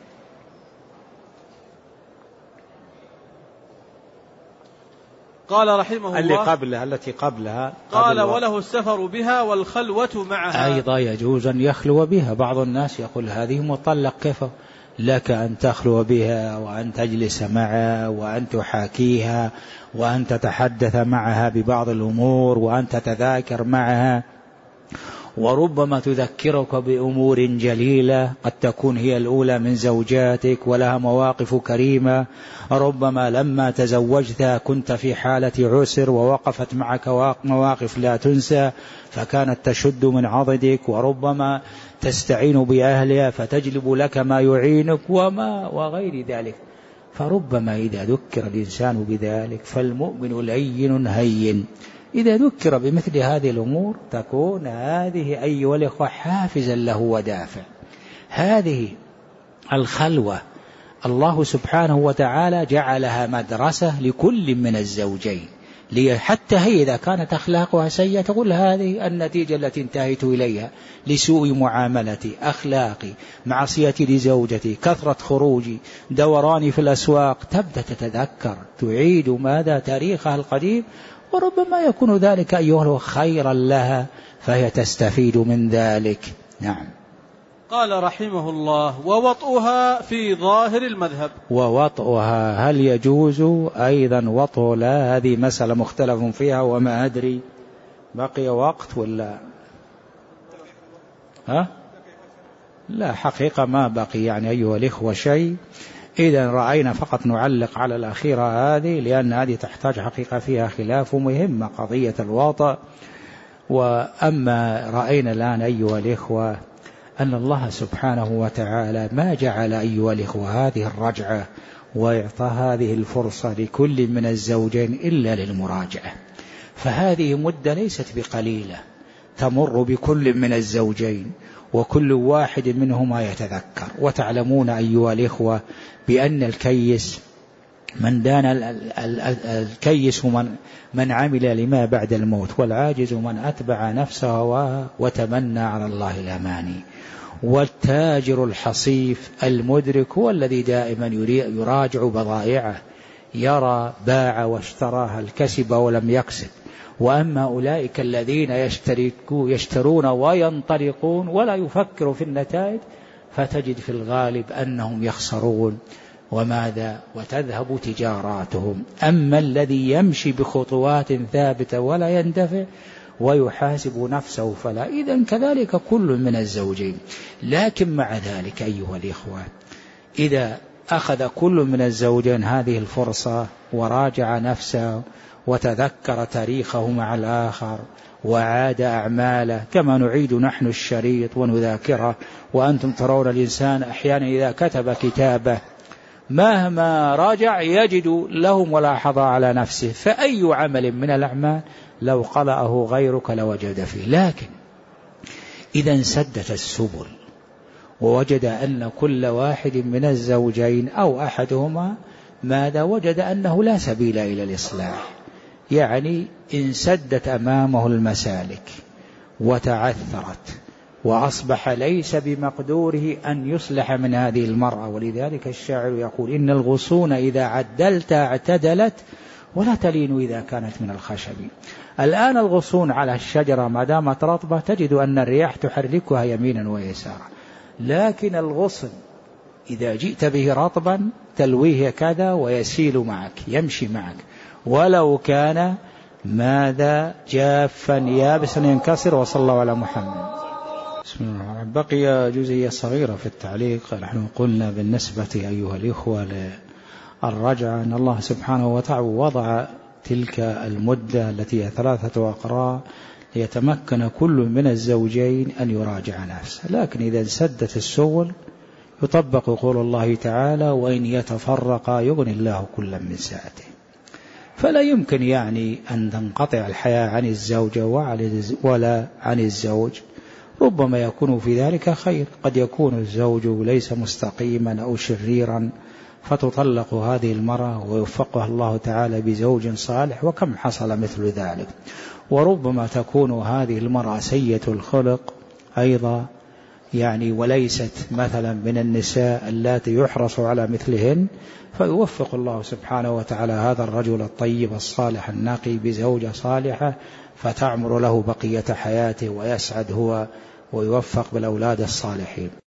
قال رحمه الله: التي قبلها قال: وله السفر بها والخلوة معها. أيضا يجوز أن يخلو بها. بعض الناس يقول: هذه مطلق، كيف لك أن تخلو بها وأن تجلس معها وأن تحاكيها وأن تتحدث معها ببعض الأمور وأن تتذاكر معها، وربما تذكرك بأمور جليلة قد تكون هي الأولى من زوجاتك ولها مواقف كريمة، ربما لما تزوجتها كنت في حالة عسر ووقفت معك مواقف لا تنسى فكانت تشد من عضدك، وربما تستعين بأهلها فتجلب لك ما يعينك وغير ذلك. فربما إذا ذكر الإنسان بذلك فالمؤمن لين هين، إذا ذكر بمثل هذه الأمور تكون هذه أيها الأخوة حافزا له ودافع. هذه الخلوة الله سبحانه وتعالى جعلها مدرسة لكل من الزوجين، حتى هي إذا كانت أخلاقها سيئة تقول: هذه النتيجة التي انتهيت إليها لسوء معاملتي، أخلاقي، معصيتي لزوجتي، كثرة خروجي، دوراني في الأسواق. تبدأ تتذكر، تعيد ماذا تاريخها القديم، وربما يكون ذلك أيها خيرا لها فهي تستفيد من ذلك. نعم. قال رحمه الله: ووطئها في ظاهر المذهب. ووطئها هل يجوز أيضا وطئ؟ لا، هذه مسألة مختلف فيها، وما أدري بقي وقت ولا لا، حقيقة ما بقي يعني أيها الإخوة شيء. إذا رأينا فقط نعلق على الأخيرة هذه، لأن هذه تحتاج حقيقة فيها خلاف مهمة، قضية الوطأ. وأما رأينا الآن أيها الإخوة أن الله سبحانه وتعالى ما جعل أيها الإخوة هذه الرجعة ويعطى هذه الفرصة لكل من الزوجين إلا للمراجعة، فهذه مدة ليست بقليلة تمر بكل من الزوجين وكل واحد منهما يتذكر. وتعلمون أيها الإخوة بأن الكيس من دان الكيس من عمل لما بعد الموت، والعاجز من أتبع نفسه وتمنى على الله الأماني. والتاجر الحصيف المدرك هو الذي دائما يراجع بضائعه، يرى باع واشترى هل كسب ولم يكسب. وأما أولئك الذين يشترون وينطلقون ولا يفكروا في النتائج فتجد في الغالب أنهم يخسرون وتذهب تجاراتهم. أما الذي يمشي بخطوات ثابتة ولا يندفع ويحاسب نفسه فلا. إذن كذلك كل من الزوجين. لكن مع ذلك أيها الإخوة إذا أخذ كل من الزوجين هذه الفرصة وراجع نفسه وتذكر تاريخه مع الآخر وعاد أعماله، كما نعيد نحن الشريط ونذاكره، وأنتم ترون الإنسان أحيانا إذا كتب كتابه مهما راجع يجد له ملاحظة على نفسه، فأي عمل من الأعمال لو قرأه غيرك لوجد فيه. لكن إذا انسدت السبل ووجد أن كل واحد من الزوجين أو أحدهما ماذا وجد أنه لا سبيل إلى الإصلاح، يعني انسدت أمامه المسالك وتعثرت وأصبح ليس بمقدوره أن يصلح من هذه المرأة. ولذلك الشاعر يقول إن الغصون إذا عدلت اعتدلت ولا تلين إذا كانت من الخشب. الآن الغصون على الشجرة ما دامت رطبة تجد أن الرياح تحركها يمينا ويسارا، لكن الغصن إذا جئت به رطبا تلويه كذا ويسيل معك يمشي معك، ولو كان ماذا جافا يابسا ينكسر. وصلى الله على محمد. بسم الله الرحمن الرحيم. بقي جزئية صغيرة في التعليق. نحن قلنا بالنسبة أيها الإخوة للرجعة أن الله سبحانه وتعالى وضع تلك المدة التي هي 3 أقراء ليتمكن كل من الزوجين أن يراجع نفسه، لكن إذا انسدت السبل يطبق قول الله تعالى وإن يتفرقا يغني الله كلا من سعته. فلا يمكن يعني أن تنقطع الحياة عن الزوجة ولا عن الزوج، ربما يكون في ذلك خير، قد يكون الزوج ليس مستقيما أو شريرا فتطلق هذه المرأة ويوفقها الله تعالى بزوج صالح، وكم حصل مثل ذلك. وربما تكون هذه المرأة سيئة الخلق أيضا يعني وليست مثلا من النساء التي يحرص على مثلهن، فيوفق الله سبحانه وتعالى هذا الرجل الطيب الصالح النقي بزوجة صالحة فتعمر له بقية حياته ويسعد هو ويوفق بالأولاد الصالحين.